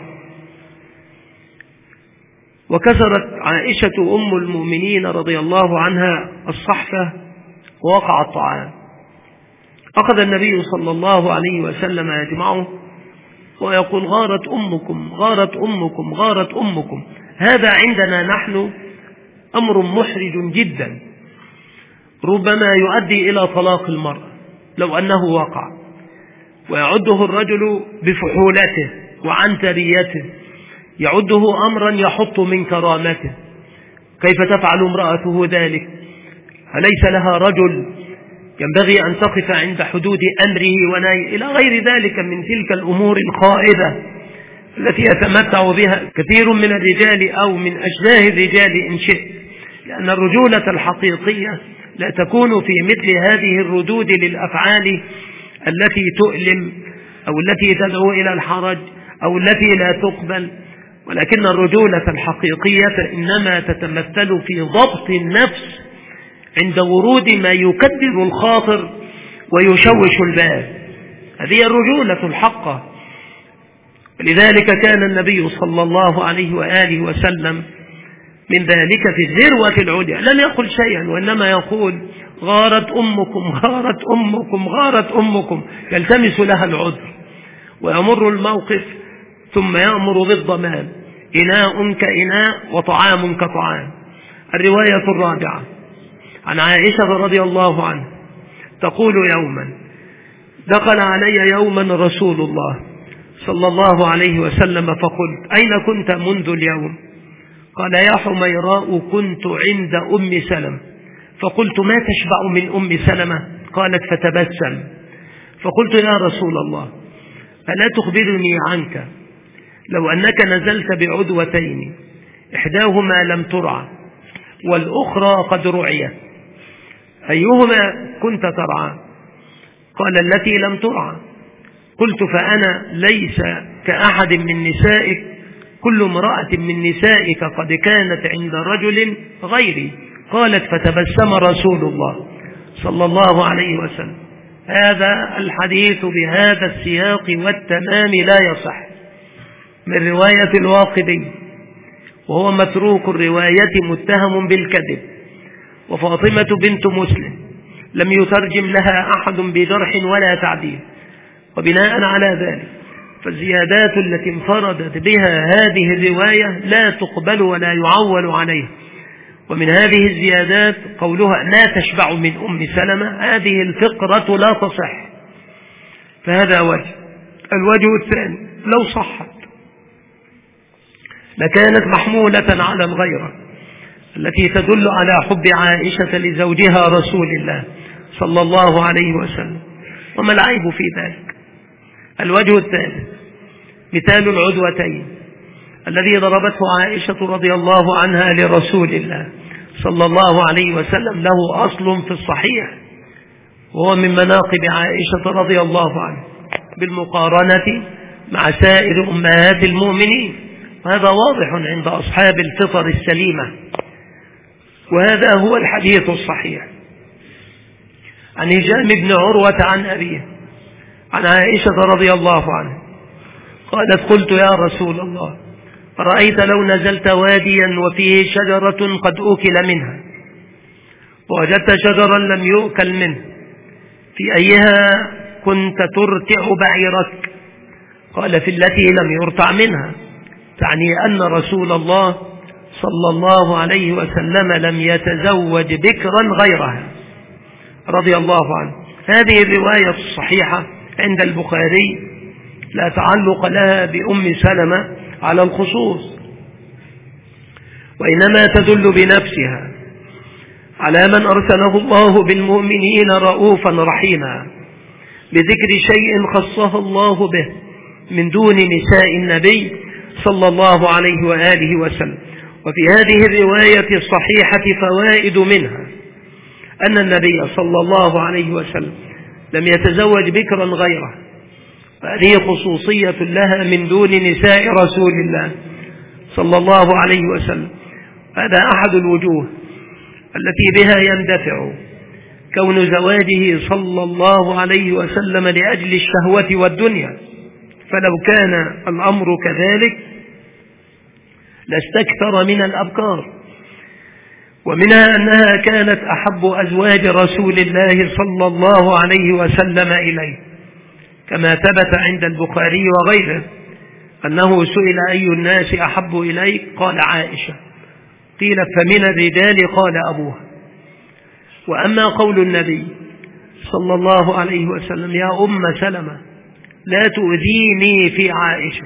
[SPEAKER 2] وكسرت عائشة أم المؤمنين رضي الله عنها الصحفة ووقع الطعام. أخذ النبي صلى الله عليه وسلم يجمعه ويقول: غارت أمكم غارت أمكم غارت أمكم. هذا عندنا نحن أمر محرج جدا، ربما يؤدي إلى طلاق المرأة لو أنه وقع، ويعده الرجل بفحولته وعنتريته، يعده أمرا يحط من كرامته. كيف تفعل امرأته ذلك؟ أليس لها رجل ينبغي أن تقف عند حدود أمره ونهيه إلى غير ذلك من تلك الأمور الخائبة التي يتمتع بها كثير من الرجال أو من أشباه الرجال إن شئت، لأن الرجولة الحقيقية لا تكون في مثل هذه الردود للأفعال التي تؤلم أو التي تدعو إلى الحرج أو التي لا تقبل، ولكن الرجولة الحقيقية إنما تتمثل في ضبط النفس عند ورود ما يكدر الخاطر ويشوش البال. هذه الرجولة الحقة. لذلك كان النبي صلى الله عليه وآله وسلم من ذلك في الذروة العليا لم يقل شيئا، وإنما يقول: غارت أمكم غارت أمكم غارت أمكم، يلتمس لها العذر ويمر الموقف ثم يأمر بالضمان. إناء كإناء وطعام كطعام. الرواية الرابعة عن عائشة رضي الله عنها تقول: يوما دخل علي يوما رسول الله صلى الله عليه وسلم فقلت: أين كنت منذ اليوم؟ قال: يا حميراء كنت عند أم سلمة. فقلت: ما تشبع من أم سلمة؟ قالت: فتبسم. فقلت: يا رسول الله ألا تخبرني عنك لو أنك نزلت بعدوتين إحداهما لم ترعى والأخرى قد رعيت، أيهما كنت ترعى؟ قال: التي لم ترعى. قلت: فأنا ليس كأحد من نسائك، كل امرأة من نسائك قد كانت عند رجل غيري. قالت: فتبسم رسول الله صلى الله عليه وسلم. هذا الحديث بهذا السياق والتمام لا يصح، من رواية الواقدي، وهو متروك الرواية متهم بالكذب، وفاطمة بنت مسلم لم يترجم لها أحد بجرح ولا تعديل. وبناء على ذلك فالزيادات التي انفردت بها هذه الرواية لا تقبل ولا يعول عليها. ومن هذه الزيادات قولها: لا تشبع من أم سلمة، هذه الفقرة لا تصح. فهذا وجه. الوجه الثاني: لو صحت لكانت محمولة على الغيرة التي تدل على حب عائشة لزوجها رسول الله صلى الله عليه وسلم. وما العيب في ذلك؟ الوجه الثالث: مثال العدوتين الذي ضربته عائشة رضي الله عنها لرسول الله صلى الله عليه وسلم له أصل في الصحيح، وهو من مناقب عائشة رضي الله عنها بالمقارنة مع سائر أمهات المؤمنين، وهذا واضح عند أصحاب الفطر السليمة. وهذا هو الحديث الصحيح عن هشام بن عروة عن أبيه عن عائشة رضي الله عنها قالت: قلت: يا رسول الله رأيت لو نزلت واديا وفيه شجرة قد أكل منها ووجدت شجرا لم يؤكل منه، في أيها كنت ترتع بعيرك؟ قال: في التي لم يرتع منها، تعني أن رسول الله صلى الله عليه وسلم لم يتزوج بكرا غيرها رضي الله عنه. هذه الرواية الصحيحة عند البخاري لا تعلق لها بأم سلمة على الخصوص، وإنما تدل بنفسها على من أرسله الله بالمؤمنين رؤوفا رحيما، بذكر شيء خصه الله به من دون نساء النبي صلى الله عليه وآله وسلم. وفي هذه الرواية الصحيحة فوائد منها أن النبي صلى الله عليه وسلم لم يتزوج بكرا غيره، هذه خصوصية لها من دون نساء رسول الله صلى الله عليه وسلم. هذا أحد الوجوه التي بها يندفع كون زواجه صلى الله عليه وسلم لأجل الشهوة والدنيا، فلو كان الأمر كذلك لاستكثر من الأبكار. ومنها أنها كانت أحب أزواج رسول الله صلى الله عليه وسلم إليه، كما ثبت عند البخاري وغيره أنه سئل: أي الناس أحب إليك؟ قال: عائشة. قيل: فمن الرجال؟ قال: أبوها. وأما قول النبي صلى الله عليه وسلم: يا أم سلمة لا تؤذيني في عائشة،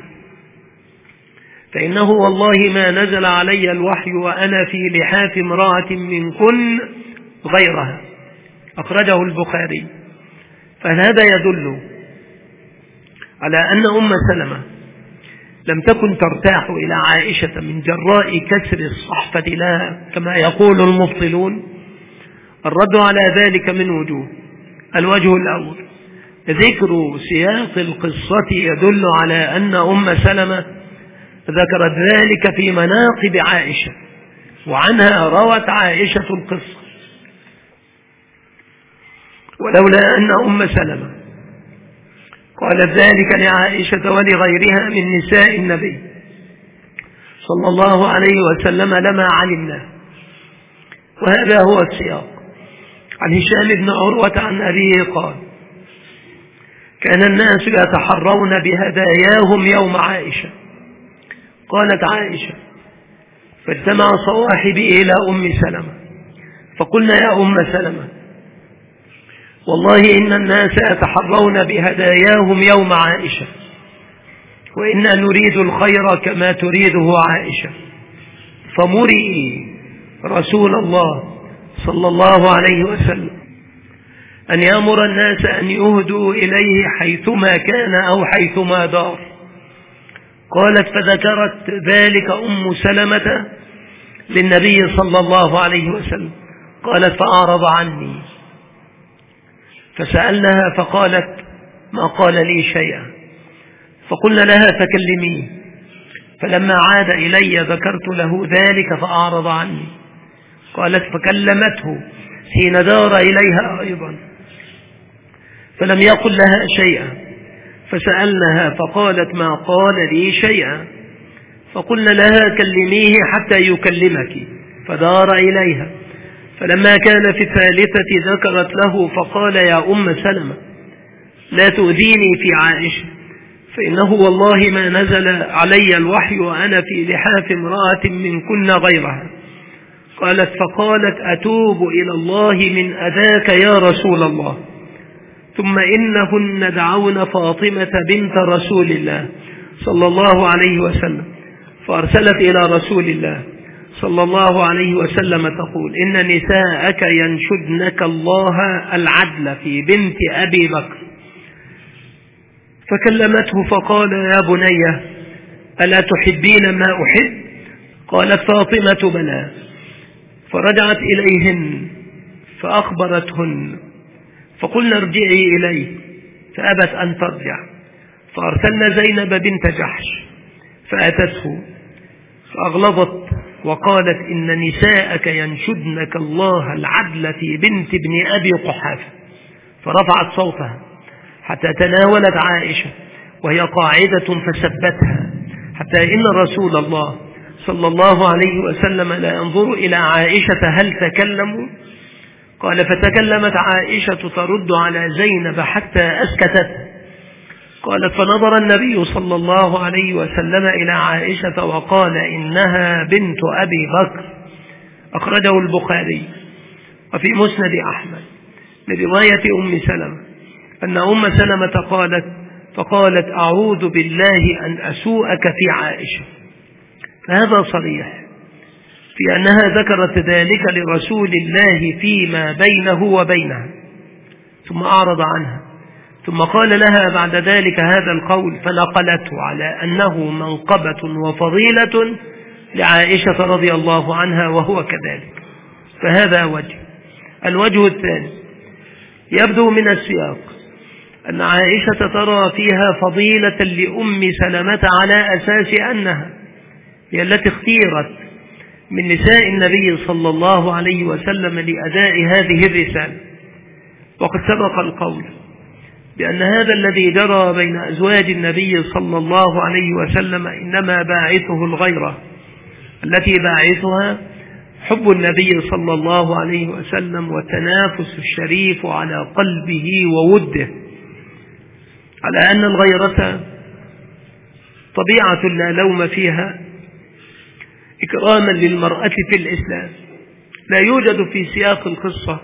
[SPEAKER 2] فإنه والله ما نزل علي الوحي وأنا في لحاف امرأة منكن غيرها، أخرجه البخاري. فهذا يدل على أن أم سلمة لم تكن ترتاح إلى عائشة من جراء كسر الصحفة لها كما يقول المبطلون. الرد على ذلك من وجوه: الوجه الأول: ذكر سياق القصة يدل على أن أم سلمة ذكرت ذلك في مناقب عائشة، وعنها روت عائشة القصة، ولولا أن أم سلمة قالت ذلك لعائشة ولغيرها من نساء النبي صلى الله عليه وسلم لما علمنا. وهذا هو السياق. عن هشام بن عروة عن أبيه قال: كان الناس يتحرون بهداياهم يوم عائشة، قالت عائشة: فاجتمع صواحبي إلى أم سلمة فقلنا: يا أم سلمة، والله إن الناس يتحرون بهداياهم يوم عائشة، وإنا نريد الخير كما تريده عائشة، فمري رسول الله صلى الله عليه وسلم أن يأمر الناس أن يهدوا إليه حيثما كان أو حيثما دار. قالت: فذكرت ذلك أم سلمة للنبي صلى الله عليه وسلم. قالت: فأعرض عني، فسألناها فقالت: ما قال لي شيئا. فقلنا لها: فكلميه. فلما عاد إلي ذكرت له ذلك فأعرض عني. قالت: فكلمته حين دار إليها أيضا فلم يقل لها شيئا، فسألناها فقالت: ما قال لي شيئا. فقلنا لها: كلميه حتى يكلمك، فدار إليها. فلما كان في الثالثة ذكرت له فقال: يا أم سلمة، لا تؤذيني في عائشة، فإنه والله ما نزل علي الوحي وأنا في لحاف امرأة منكن غيرها. قالت: فقالت: أتوب إلى الله من أذاك يا رسول الله. ثم إنهن دعون فاطمة بنت رسول الله صلى الله عليه وسلم، فأرسلت إلى رسول الله صلى الله عليه وسلم تقول: إن نساءك ينشدنك الله العدل في بنت أبي بكر. فكلمته فقال: يا بني، ألا تحبين ما أحب؟ قالت فاطمة: بلى. فرجعت إليهن فأخبرتهن، فقلنا: ارجعي إليه، فأبت أن ترجع. فأرسلنا زينب بنت جحش فأتته فأغلظت وقالت: إن نساءك ينشدنك الله العدل في بنت ابن أبي قحافة. فرفعت صوتها حتى تناولت عائشة وهي قاعدة فسبتها، حتى إن رسول الله صلى الله عليه وسلم لا ينظر إلى عائشة هل تكلموا. قال: فتكلمت عائشة ترد على زينب حتى أسكتت. قالت: فنظر النبي صلى الله عليه وسلم إلى عائشة وقال: إنها بنت أبي بكر. أخرجه البخاري. وفي مسند أحمد لرواية أم سلمة أن أم سلمة قالت: فقالت: أعوذ بالله أن أسوءك في عائشة. فهذا صريح في أنها ذكرت ذلك لرسول الله فيما بينه وبينها، ثم أعرض عنها، ثم قال لها بعد ذلك هذا القول، فنقلته على أنه منقبة وفضيلة لعائشة رضي الله عنها، وهو كذلك. فهذا وجه. الوجه الثاني يبدو من السياق أن عائشة ترى فيها فضيلة لأم سلمة على أساس أنها هي التي اختيرت من نساء النبي صلى الله عليه وسلم لأداء هذه الرسالة. وقد سبق القول بأن هذا الذي جرى بين أزواج النبي صلى الله عليه وسلم إنما باعثه الغيرة التي باعثها حب النبي صلى الله عليه وسلم والتنافس الشريف على قلبه ووده، على أن الغيرة طبيعة لا لوم فيها إكراما للمرأة في الإسلام. لا يوجد في سياق القصة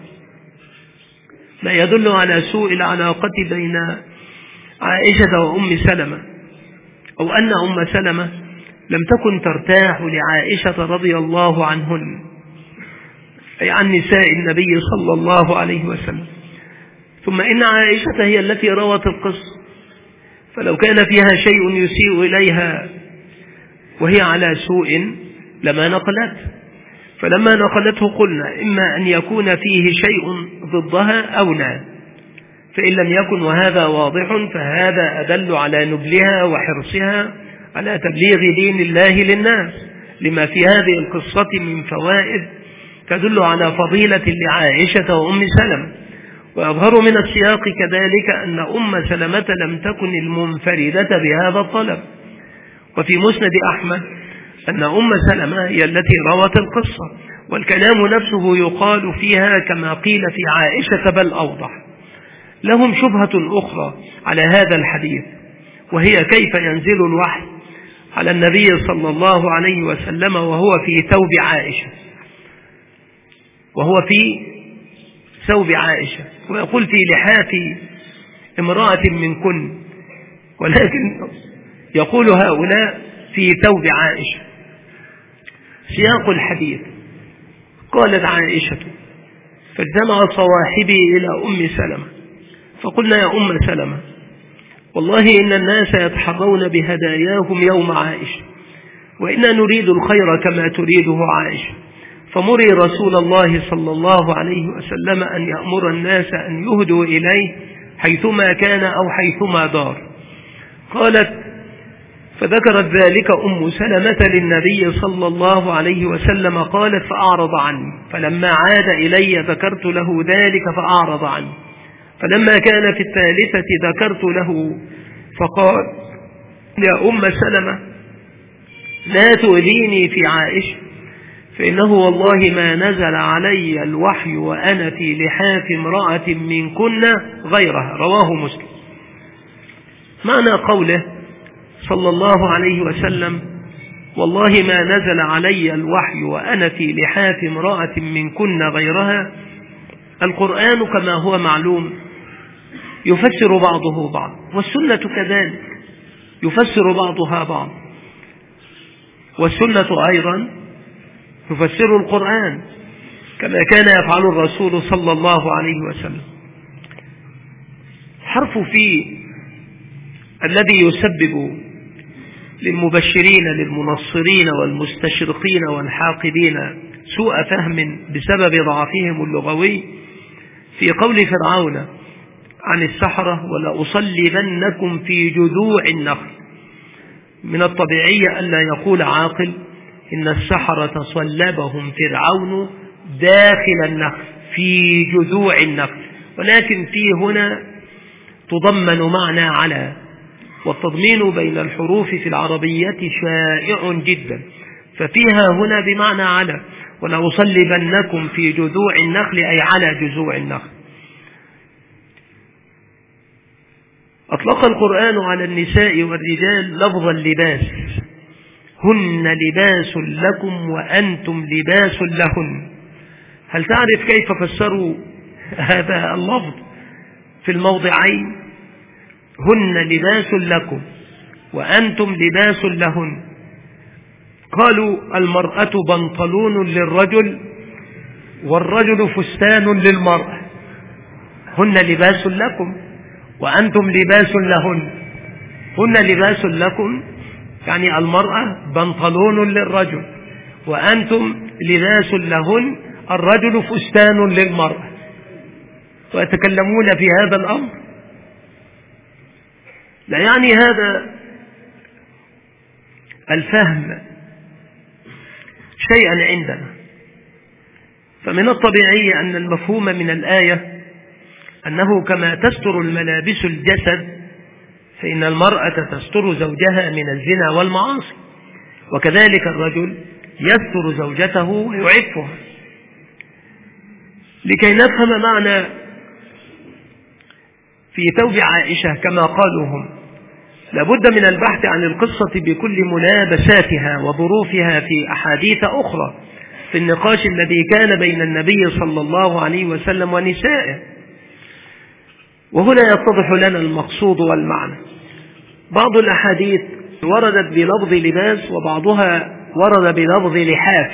[SPEAKER 2] ما يدل على سوء العلاقة بين عائشة وأم سلمة، أو أن أم سلمة لم تكن ترتاح لعائشة رضي الله عنهن، أي عن نساء النبي صلى الله عليه وسلم. ثم إن عائشة هي التي روت القصة، فلو كان فيها شيء يسيء إليها وهي على سوء لما نقلت، فلما نقلته قلنا إما أن يكون فيه شيء ضدها أو لا، فإن لم يكن وهذا واضح فهذا أدل على نبلها وحرصها على تبليغ دين الله للناس، لما في هذه القصة من فوائد تدل على فضيلة لعائشة وأم سلمة. ويظهر من السياق كذلك أن أم سلمة لم تكن المنفردة بهذا الطلب. وفي مسند أحمد أن أم سلمة هي التي روت القصة، والكلام نفسه يقال فيها كما قيل في عائشة بل أوضح. لهم شبهة أخرى على هذا الحديث، وهي كيف ينزل الوحي على النبي صلى الله عليه وسلم وهو في ثوب عائشة وهو في ثوب عائشة ويقول في لحاف امرأة منكن، ولكن يقول هؤلاء في ثوب عائشة. سياق الحديث: قالت عائشة: فاجتمع صواحبي إلى أم سلمة فقلنا يا أم سلمة والله إن الناس يتحرون بهداياهم يوم عائشة، وإنا نريد الخير كما تريده عائشة، فمري رسول الله صلى الله عليه وسلم أن يأمر الناس أن يهدوا إليه حيثما كان أو حيثما دار. قالت: فذكرت ذلك أم سلمة للنبي صلى الله عليه وسلم، قالت: فأعرض عني، فلما عاد إلي ذكرت له ذلك فأعرض عني، فلما كان في الثالثة ذكرت له فقال: يا أم سلمة لا تؤذيني في عائشة، فإنه والله ما نزل علي الوحي وأنا في لحاف امرأة منكن غيرها. رواه مسلم. معنى قوله صلى الله عليه وسلم: والله ما نزل علي الوحي وأنا في لحاف امرأة منكن غيرها، القرآن كما هو معلوم يفسر بعضه بعض، والسنة كذلك يفسر بعضها بعض، والسنة أيضا تفسر القرآن كما كان يفعل الرسول صلى الله عليه وسلم. حرف في الذي يسبب للمبشرين للمنصرين والمستشرقين والحاقدين سوء فهم بسبب ضعفهم اللغوي في قول فرعون عن السحرة: ولأصلبنكم في جذوع النخل. من الطبيعي ألا يقول عاقل إن السحرة صلبهم فرعون داخل النخل في جذوع النخل، ولكن في هنا تضمن معنى على، والتضمين بين الحروف في العربية شائع جدا، ففيها هنا بمعنى على، ولأصلبنكم في جذوع النخل أي على جذوع النخل. أطلق القرآن على النساء والرجال لفظ اللباس: هن لباس لكم وأنتم لباس لهن. هل تعرف كيف فسروا هذا اللفظ في الموضعين؟ هن لباس لكم وأنتم لباس لهن. قالوا: المرأة بنطلون للرجل والرجل فستان للمرأة. هن لباس لكم وأنتم لباس لهن. هن لباس لكم يعني المرأة بنطلون للرجل، وأنتم لباس لهن، الرجل فستان للمرأة. ويتكلمون في هذا الأمر. لا يعني هذا الفهم شيئا عندنا، فمن الطبيعي أن المفهوم من الآية أنه كما تستر الملابس الجسد فإن المرأة تستر زوجها من الزنا والمعاصي، وكذلك الرجل يستر زوجته ويعفها. لكي نفهم معنى في ثوب عائشة كما قالوا هم، لابد من البحث عن القصة بكل ملابساتها وظروفها في أحاديث أخرى في النقاش الذي كان بين النبي صلى الله عليه وسلم ونسائه، وهنا يتضح لنا المقصود والمعنى. بعض الأحاديث وردت بلفظ لباس وبعضها ورد بلفظ لحاف،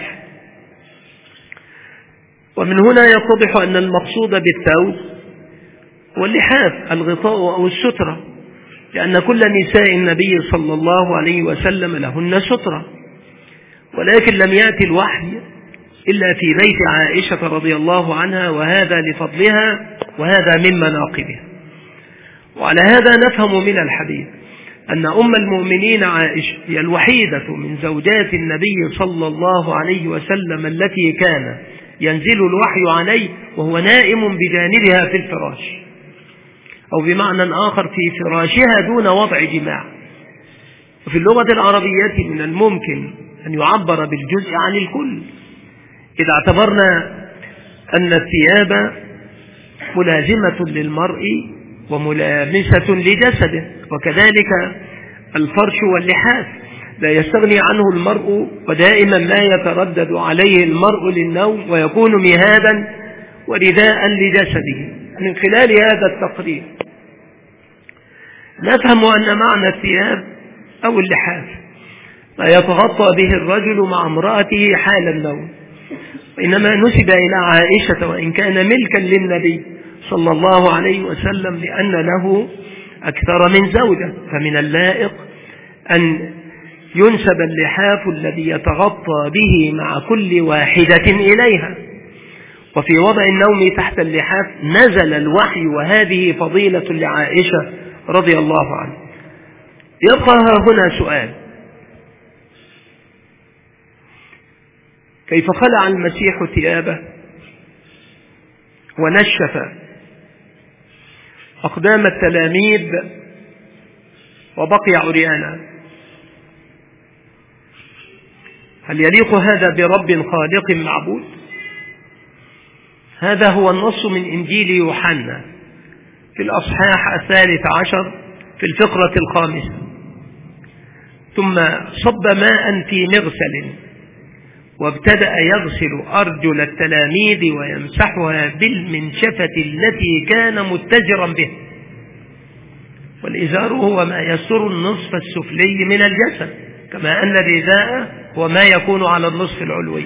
[SPEAKER 2] ومن هنا يتضح أن المقصود بالثوب واللحاف الغطاء أو السترة، لأن كل نساء النبي صلى الله عليه وسلم لهن سترة، ولكن لم يأتي الوحي إلا في بيت عائشة رضي الله عنها، وهذا لفضلها وهذا من مناقبها. وعلى هذا نفهم من الحديث أن أم المؤمنين عائشة هي الوحيدة من زوجات النبي صلى الله عليه وسلم التي كان ينزل الوحي عليه وهو نائم بجانبها في الفراش، أو بمعنى آخر في فراشها دون وضع جماع. وفي اللغة العربية من الممكن أن يعبر بالجزء عن الكل إذا اعتبرنا أن الثياب ملازمة للمرء وملامسة لجسده، وكذلك الفرش واللحاف، لا يستغني عنه المرء، ودائما ما يتردد عليه المرء للنوم، ويكون مهادا ورداء لجسده. من خلال هذا التقرير نفهم أن معنى الثياب أو اللحاف ما يتغطى به الرجل مع امرأته حال النوم، وإنما نسب إلى عائشة وإن كان ملكا للنبي صلى الله عليه وسلم لأن له أكثر من زوجة، فمن اللائق أن ينسب اللحاف الذي يتغطى به مع كل واحدة إليها. وفي وضع النوم تحت اللحاف نزل الوحي، وهذه فضيلة لعائشة رضي الله عنها. يبقى هنا سؤال: كيف خلع المسيح ثيابه ونشف أقدام التلاميذ وبقي عريانا؟ هل يليق هذا برب خالق معبود؟ هذا هو النص من إنجيل يوحنا في الأصحاح الثالث عشر في الفقرة الخامسة. ثم صب ماء في مغسل وابتدأ يغسل أرجل التلاميذ ويمسحها بالمنشفة التي كان متجرا به. والإزار هو ما يستر النصف السفلي من الجسد، كما أن الرداء هو ما يكون على النصف العلوي.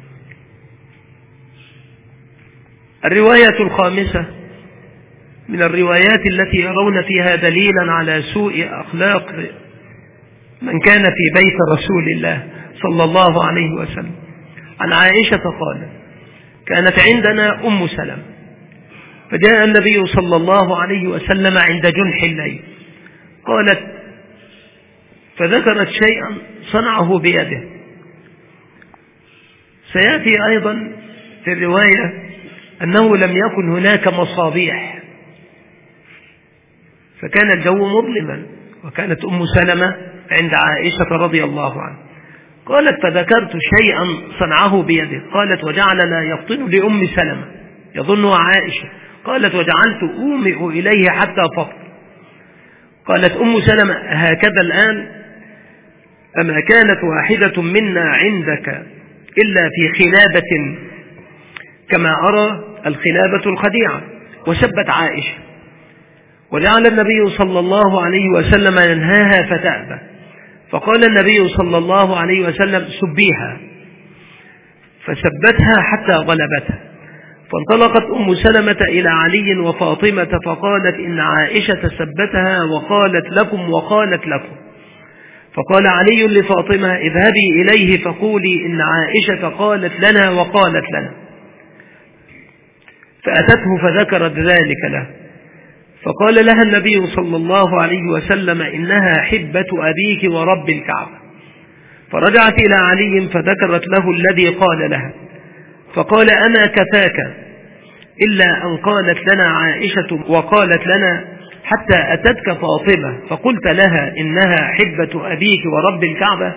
[SPEAKER 2] الرواية الخامسة من الروايات التي يرون فيها دليلا على سوء أخلاق من كان في بيت رسول الله صلى الله عليه وسلم. عن عائشة قال: كانت عندنا أم سلمة، فجاء النبي صلى الله عليه وسلم عند جنح الليل، قالت فذكرت شيئا صنعه بيده. سيأتي أيضا في الرواية أنه لم يكن هناك مصابيح، فكان الجو مظلما، وكانت أم سلمة عند عائشة رضي الله عنها. قالت فذكرت شيئا صنعه بيده. قالت وجعل لا يفطن لأم سلمة يظنها عائشة. قالت وجعلت أومئ إليه حتى فطر. قالت أم سلمة هكذا الآن؟ أما كانت واحدة منا عندك إلا في خلابة كما أرى الخلابة الخديعة. وسبت عائشة، وجعل النبي صلى الله عليه وسلم ينهاها فتأبى، فقال النبي صلى الله عليه وسلم سبيها، فسبتها حتى غلبتها. فانطلقت أم سلمة إلى علي وفاطمة فقالت إن عائشة سبتها وقالت لكم وقالت لكم. فقال علي لفاطمة اذهبي إليه فقولي إن عائشة قالت لنا وقالت لنا. فأتته فذكرت ذلك له، فقال لها النبي صلى الله عليه وسلم إنها حبة أبيك ورب الكعبة. فرجعت إلى علي فذكرت له الذي قال لها، فقال أنا كفاك إلا أن قالت لنا عائشة وقالت لنا حتى أتتك فاطمة فقلت لها إنها حبة أبيك ورب الكعبة.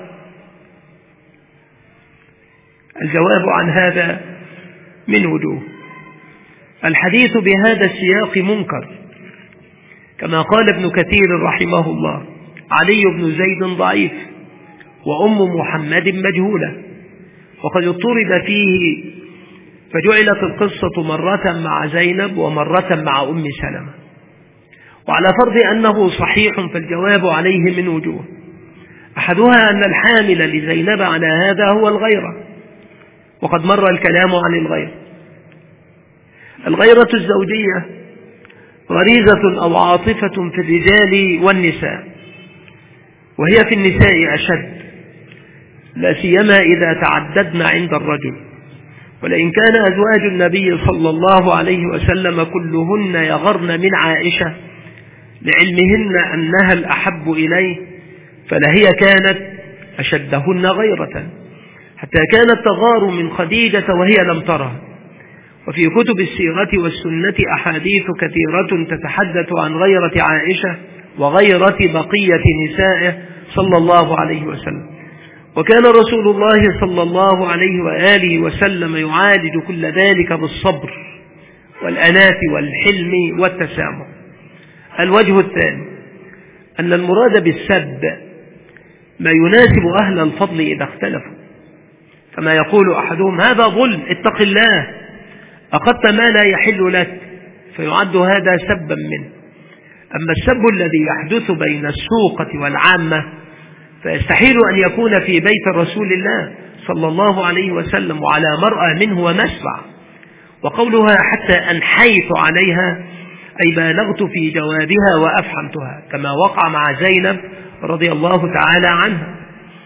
[SPEAKER 2] الجواب عن هذا من وجوه. الحديث بهذا السياق منكر، كما قال ابن كثير رحمه الله علي بن زيد ضعيف وأم محمد مجهولة، وقد اضطرب فيه فجعلت القصة مرة مع زينب ومرة مع أم سلمة. وعلى فرض أنه صحيح فالجواب عليه من وجوه. أحدها أن الحامل لزينب على هذا هو الغيرة، وقد مر الكلام عن الغيرة. الغيرة الزوجية غريزة أو عاطفة في الرجال والنساء، وهي في النساء أشد، لا سيما إذا تعددن عند الرجل. ولئن كان أزواج النبي صلى الله عليه وسلم كلهن يغرن من عائشة لعلمهن أنها الأحب إليه، فلهي كانت أشدهن غيرة، حتى كانت تغار من خديجة وهي لم ترها. وفي كتب السيرة والسنة أحاديث كثيرة تتحدث عن غيرة عائشة وغيرة بقية نسائه صلى الله عليه وسلم. وكان رسول الله صلى الله عليه وآله وسلم يعالج كل ذلك بالصبر والأناة والحلم والتسامح. الوجه الثاني أن المراد بالسب ما يناسب أهل الفضل إذا اختلفوا، كما يقول أحدهم هذا ظلم اتق الله، أخذت ما لا يحل لك، فيعد هذا سبا منه. أما السب الذي يحدث بين السوقة والعامة فيستحيل أن يكون في بيت رسول الله صلى الله عليه وسلم وعلى مرأى منه ومسمع. وقولها حتى أنحيت عليها أي بالغت في جوابها وأفحمتها، كما وقع مع زينب رضي الله تعالى عنها.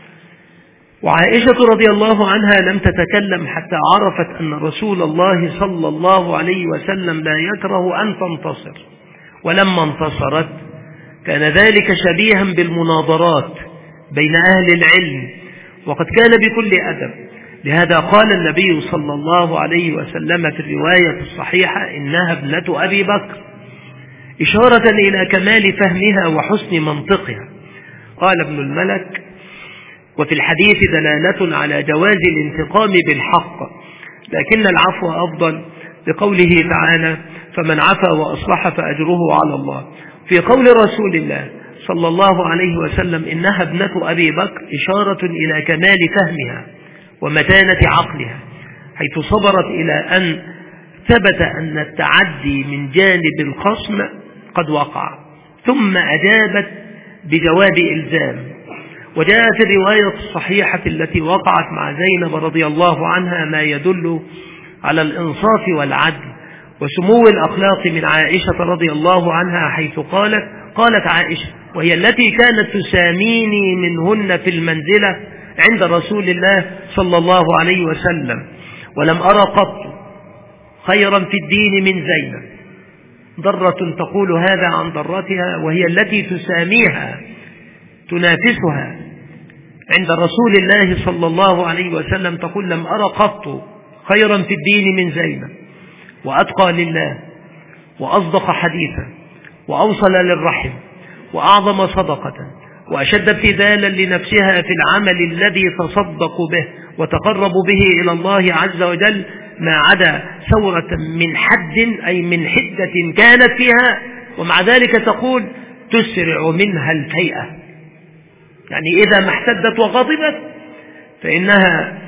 [SPEAKER 2] وعائشة رضي الله عنها لم تتكلم حتى عرفت أن رسول الله صلى الله عليه وسلم لا يكره أن تنتصر، ولما انتصرت كان ذلك شبيها بالمناظرات بين أهل العلم، وقد كان بكل أدب. لهذا قال النبي صلى الله عليه وسلم في الرواية الصحيحة إنها ابنة أبي بكر، إشارة إلى كمال فهمها وحسن منطقها. قال ابن الملك: وفي الحديث دلالة على جواز الانتقام بالحق، لكن العفو أفضل، لقوله تعالى: فمن عفا وأصلح فأجره على الله. في قول رسول الله صلى الله عليه وسلم إنها ابنة أبي بكر إشارة إلى كمال فهمها ومتانة عقلها، حيث صبرت إلى أن ثبت أن التعدي من جانب الخصم قد وقع، ثم أجابت بجواب إلزام. وجاء في الرواية الصحيحة التي وقعت مع زينب رضي الله عنها ما يدل على الإنصاف والعدل وسمو الأخلاق من عائشة رضي الله عنها، حيث قالت قالت عائشة وهي التي كانت تساميني منهن في المنزلة عند رسول الله صلى الله عليه وسلم: ولم أرى قط خيرا في الدين من زينب. ضرة تقول هذا عن ضرتها وهي التي تساميها تنافسها عند رسول الله صلى الله عليه وسلم، تقول: لم أرى قط خيرا في الدين من زينب، وأتقى لله، وأصدق حديثا، وأوصل للرحم، وأعظم صدقة، وأشد ابتذالا لنفسها في العمل الذي تصدق به وتقرب به إلى الله عز وجل، ما عدا ثورة من حد أي من حدة كانت فيها، ومع ذلك تقول: تسرع منها الفيئة، يعني إذا ما احتدت وغضبت فإنها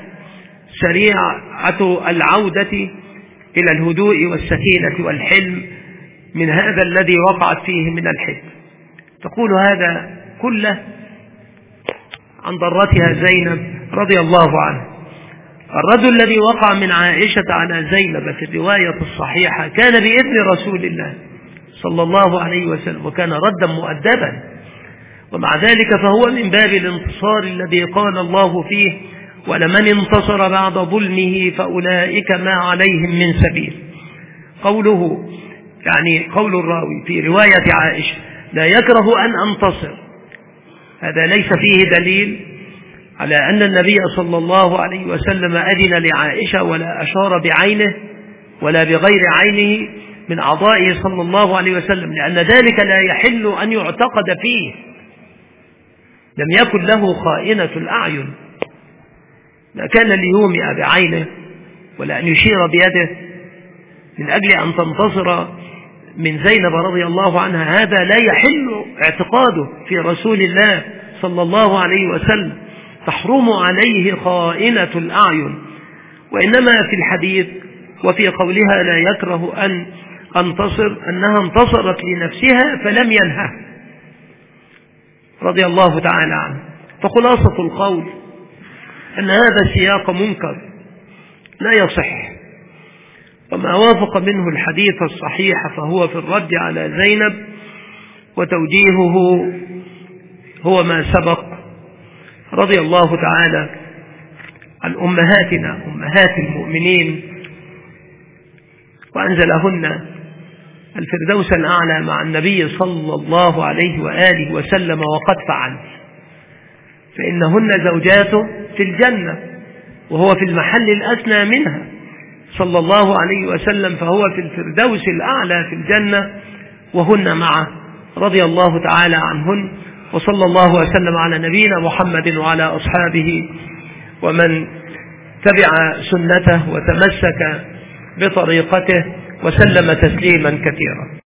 [SPEAKER 2] سريعة العودة إلى الهدوء والسكينة والحلم من هذا الذي وقعت فيه من الحد. تقول هذا كله عن ضرتها زينب رضي الله عنها. الرد الذي وقع من عائشة على زينب في الرواية الصحيحة كان بإذن رسول الله صلى الله عليه وسلم، وكان ردا مؤدبا، ومع ذلك فهو من باب الانتصار الذي قال الله فيه: ولمن انتصر بعد ظلمه فأولئك ما عليهم من سبيل. قوله يعني قول الراوي في رواية عائشة: لا يكره أن أنتصر، هذا ليس فيه دليل على أن النبي صلى الله عليه وسلم أذن لعائشة، ولا أشار بعينه ولا بغير عينه من أعضائه صلى الله عليه وسلم، لأن ذلك لا يحل أن يعتقد فيه. لم يكن له خائنة الأعين، ما كان ليومئ بعينه ولا أن يشير بيده من أجل أن تنتصر من زينب رضي الله عنها. هذا لا يحل اعتقاده في رسول الله صلى الله عليه وسلم، تحرم عليه خائنة الأعين. وإنما في الحديث وفي قولها لا يكره أن أنتصر أنها انتصرت لنفسها فلم ينهه رضي الله تعالى عنه. فخلاصة القول أن هذا السياق منكر لا يصح، وما وافق منه الحديث الصحيح فهو في الرد على زينب، وتوجيهه هو ما سبق. رضي الله تعالى عن أمهاتنا أمهات المؤمنين، وأنزلهن الفردوس الأعلى مع النبي صلى الله عليه وآله وسلم، وقد فعل، فإنهن زوجاته في الجنة وهو في المحل الأسنى منها صلى الله عليه وسلم، فهو في الفردوس الأعلى في الجنة وهن معه رضي الله تعالى عنهن. وصلى الله وسلم على نبينا محمد وعلى أصحابه ومن تبع سنته وتمسك بطريقته وسلم تسليما كثيرا.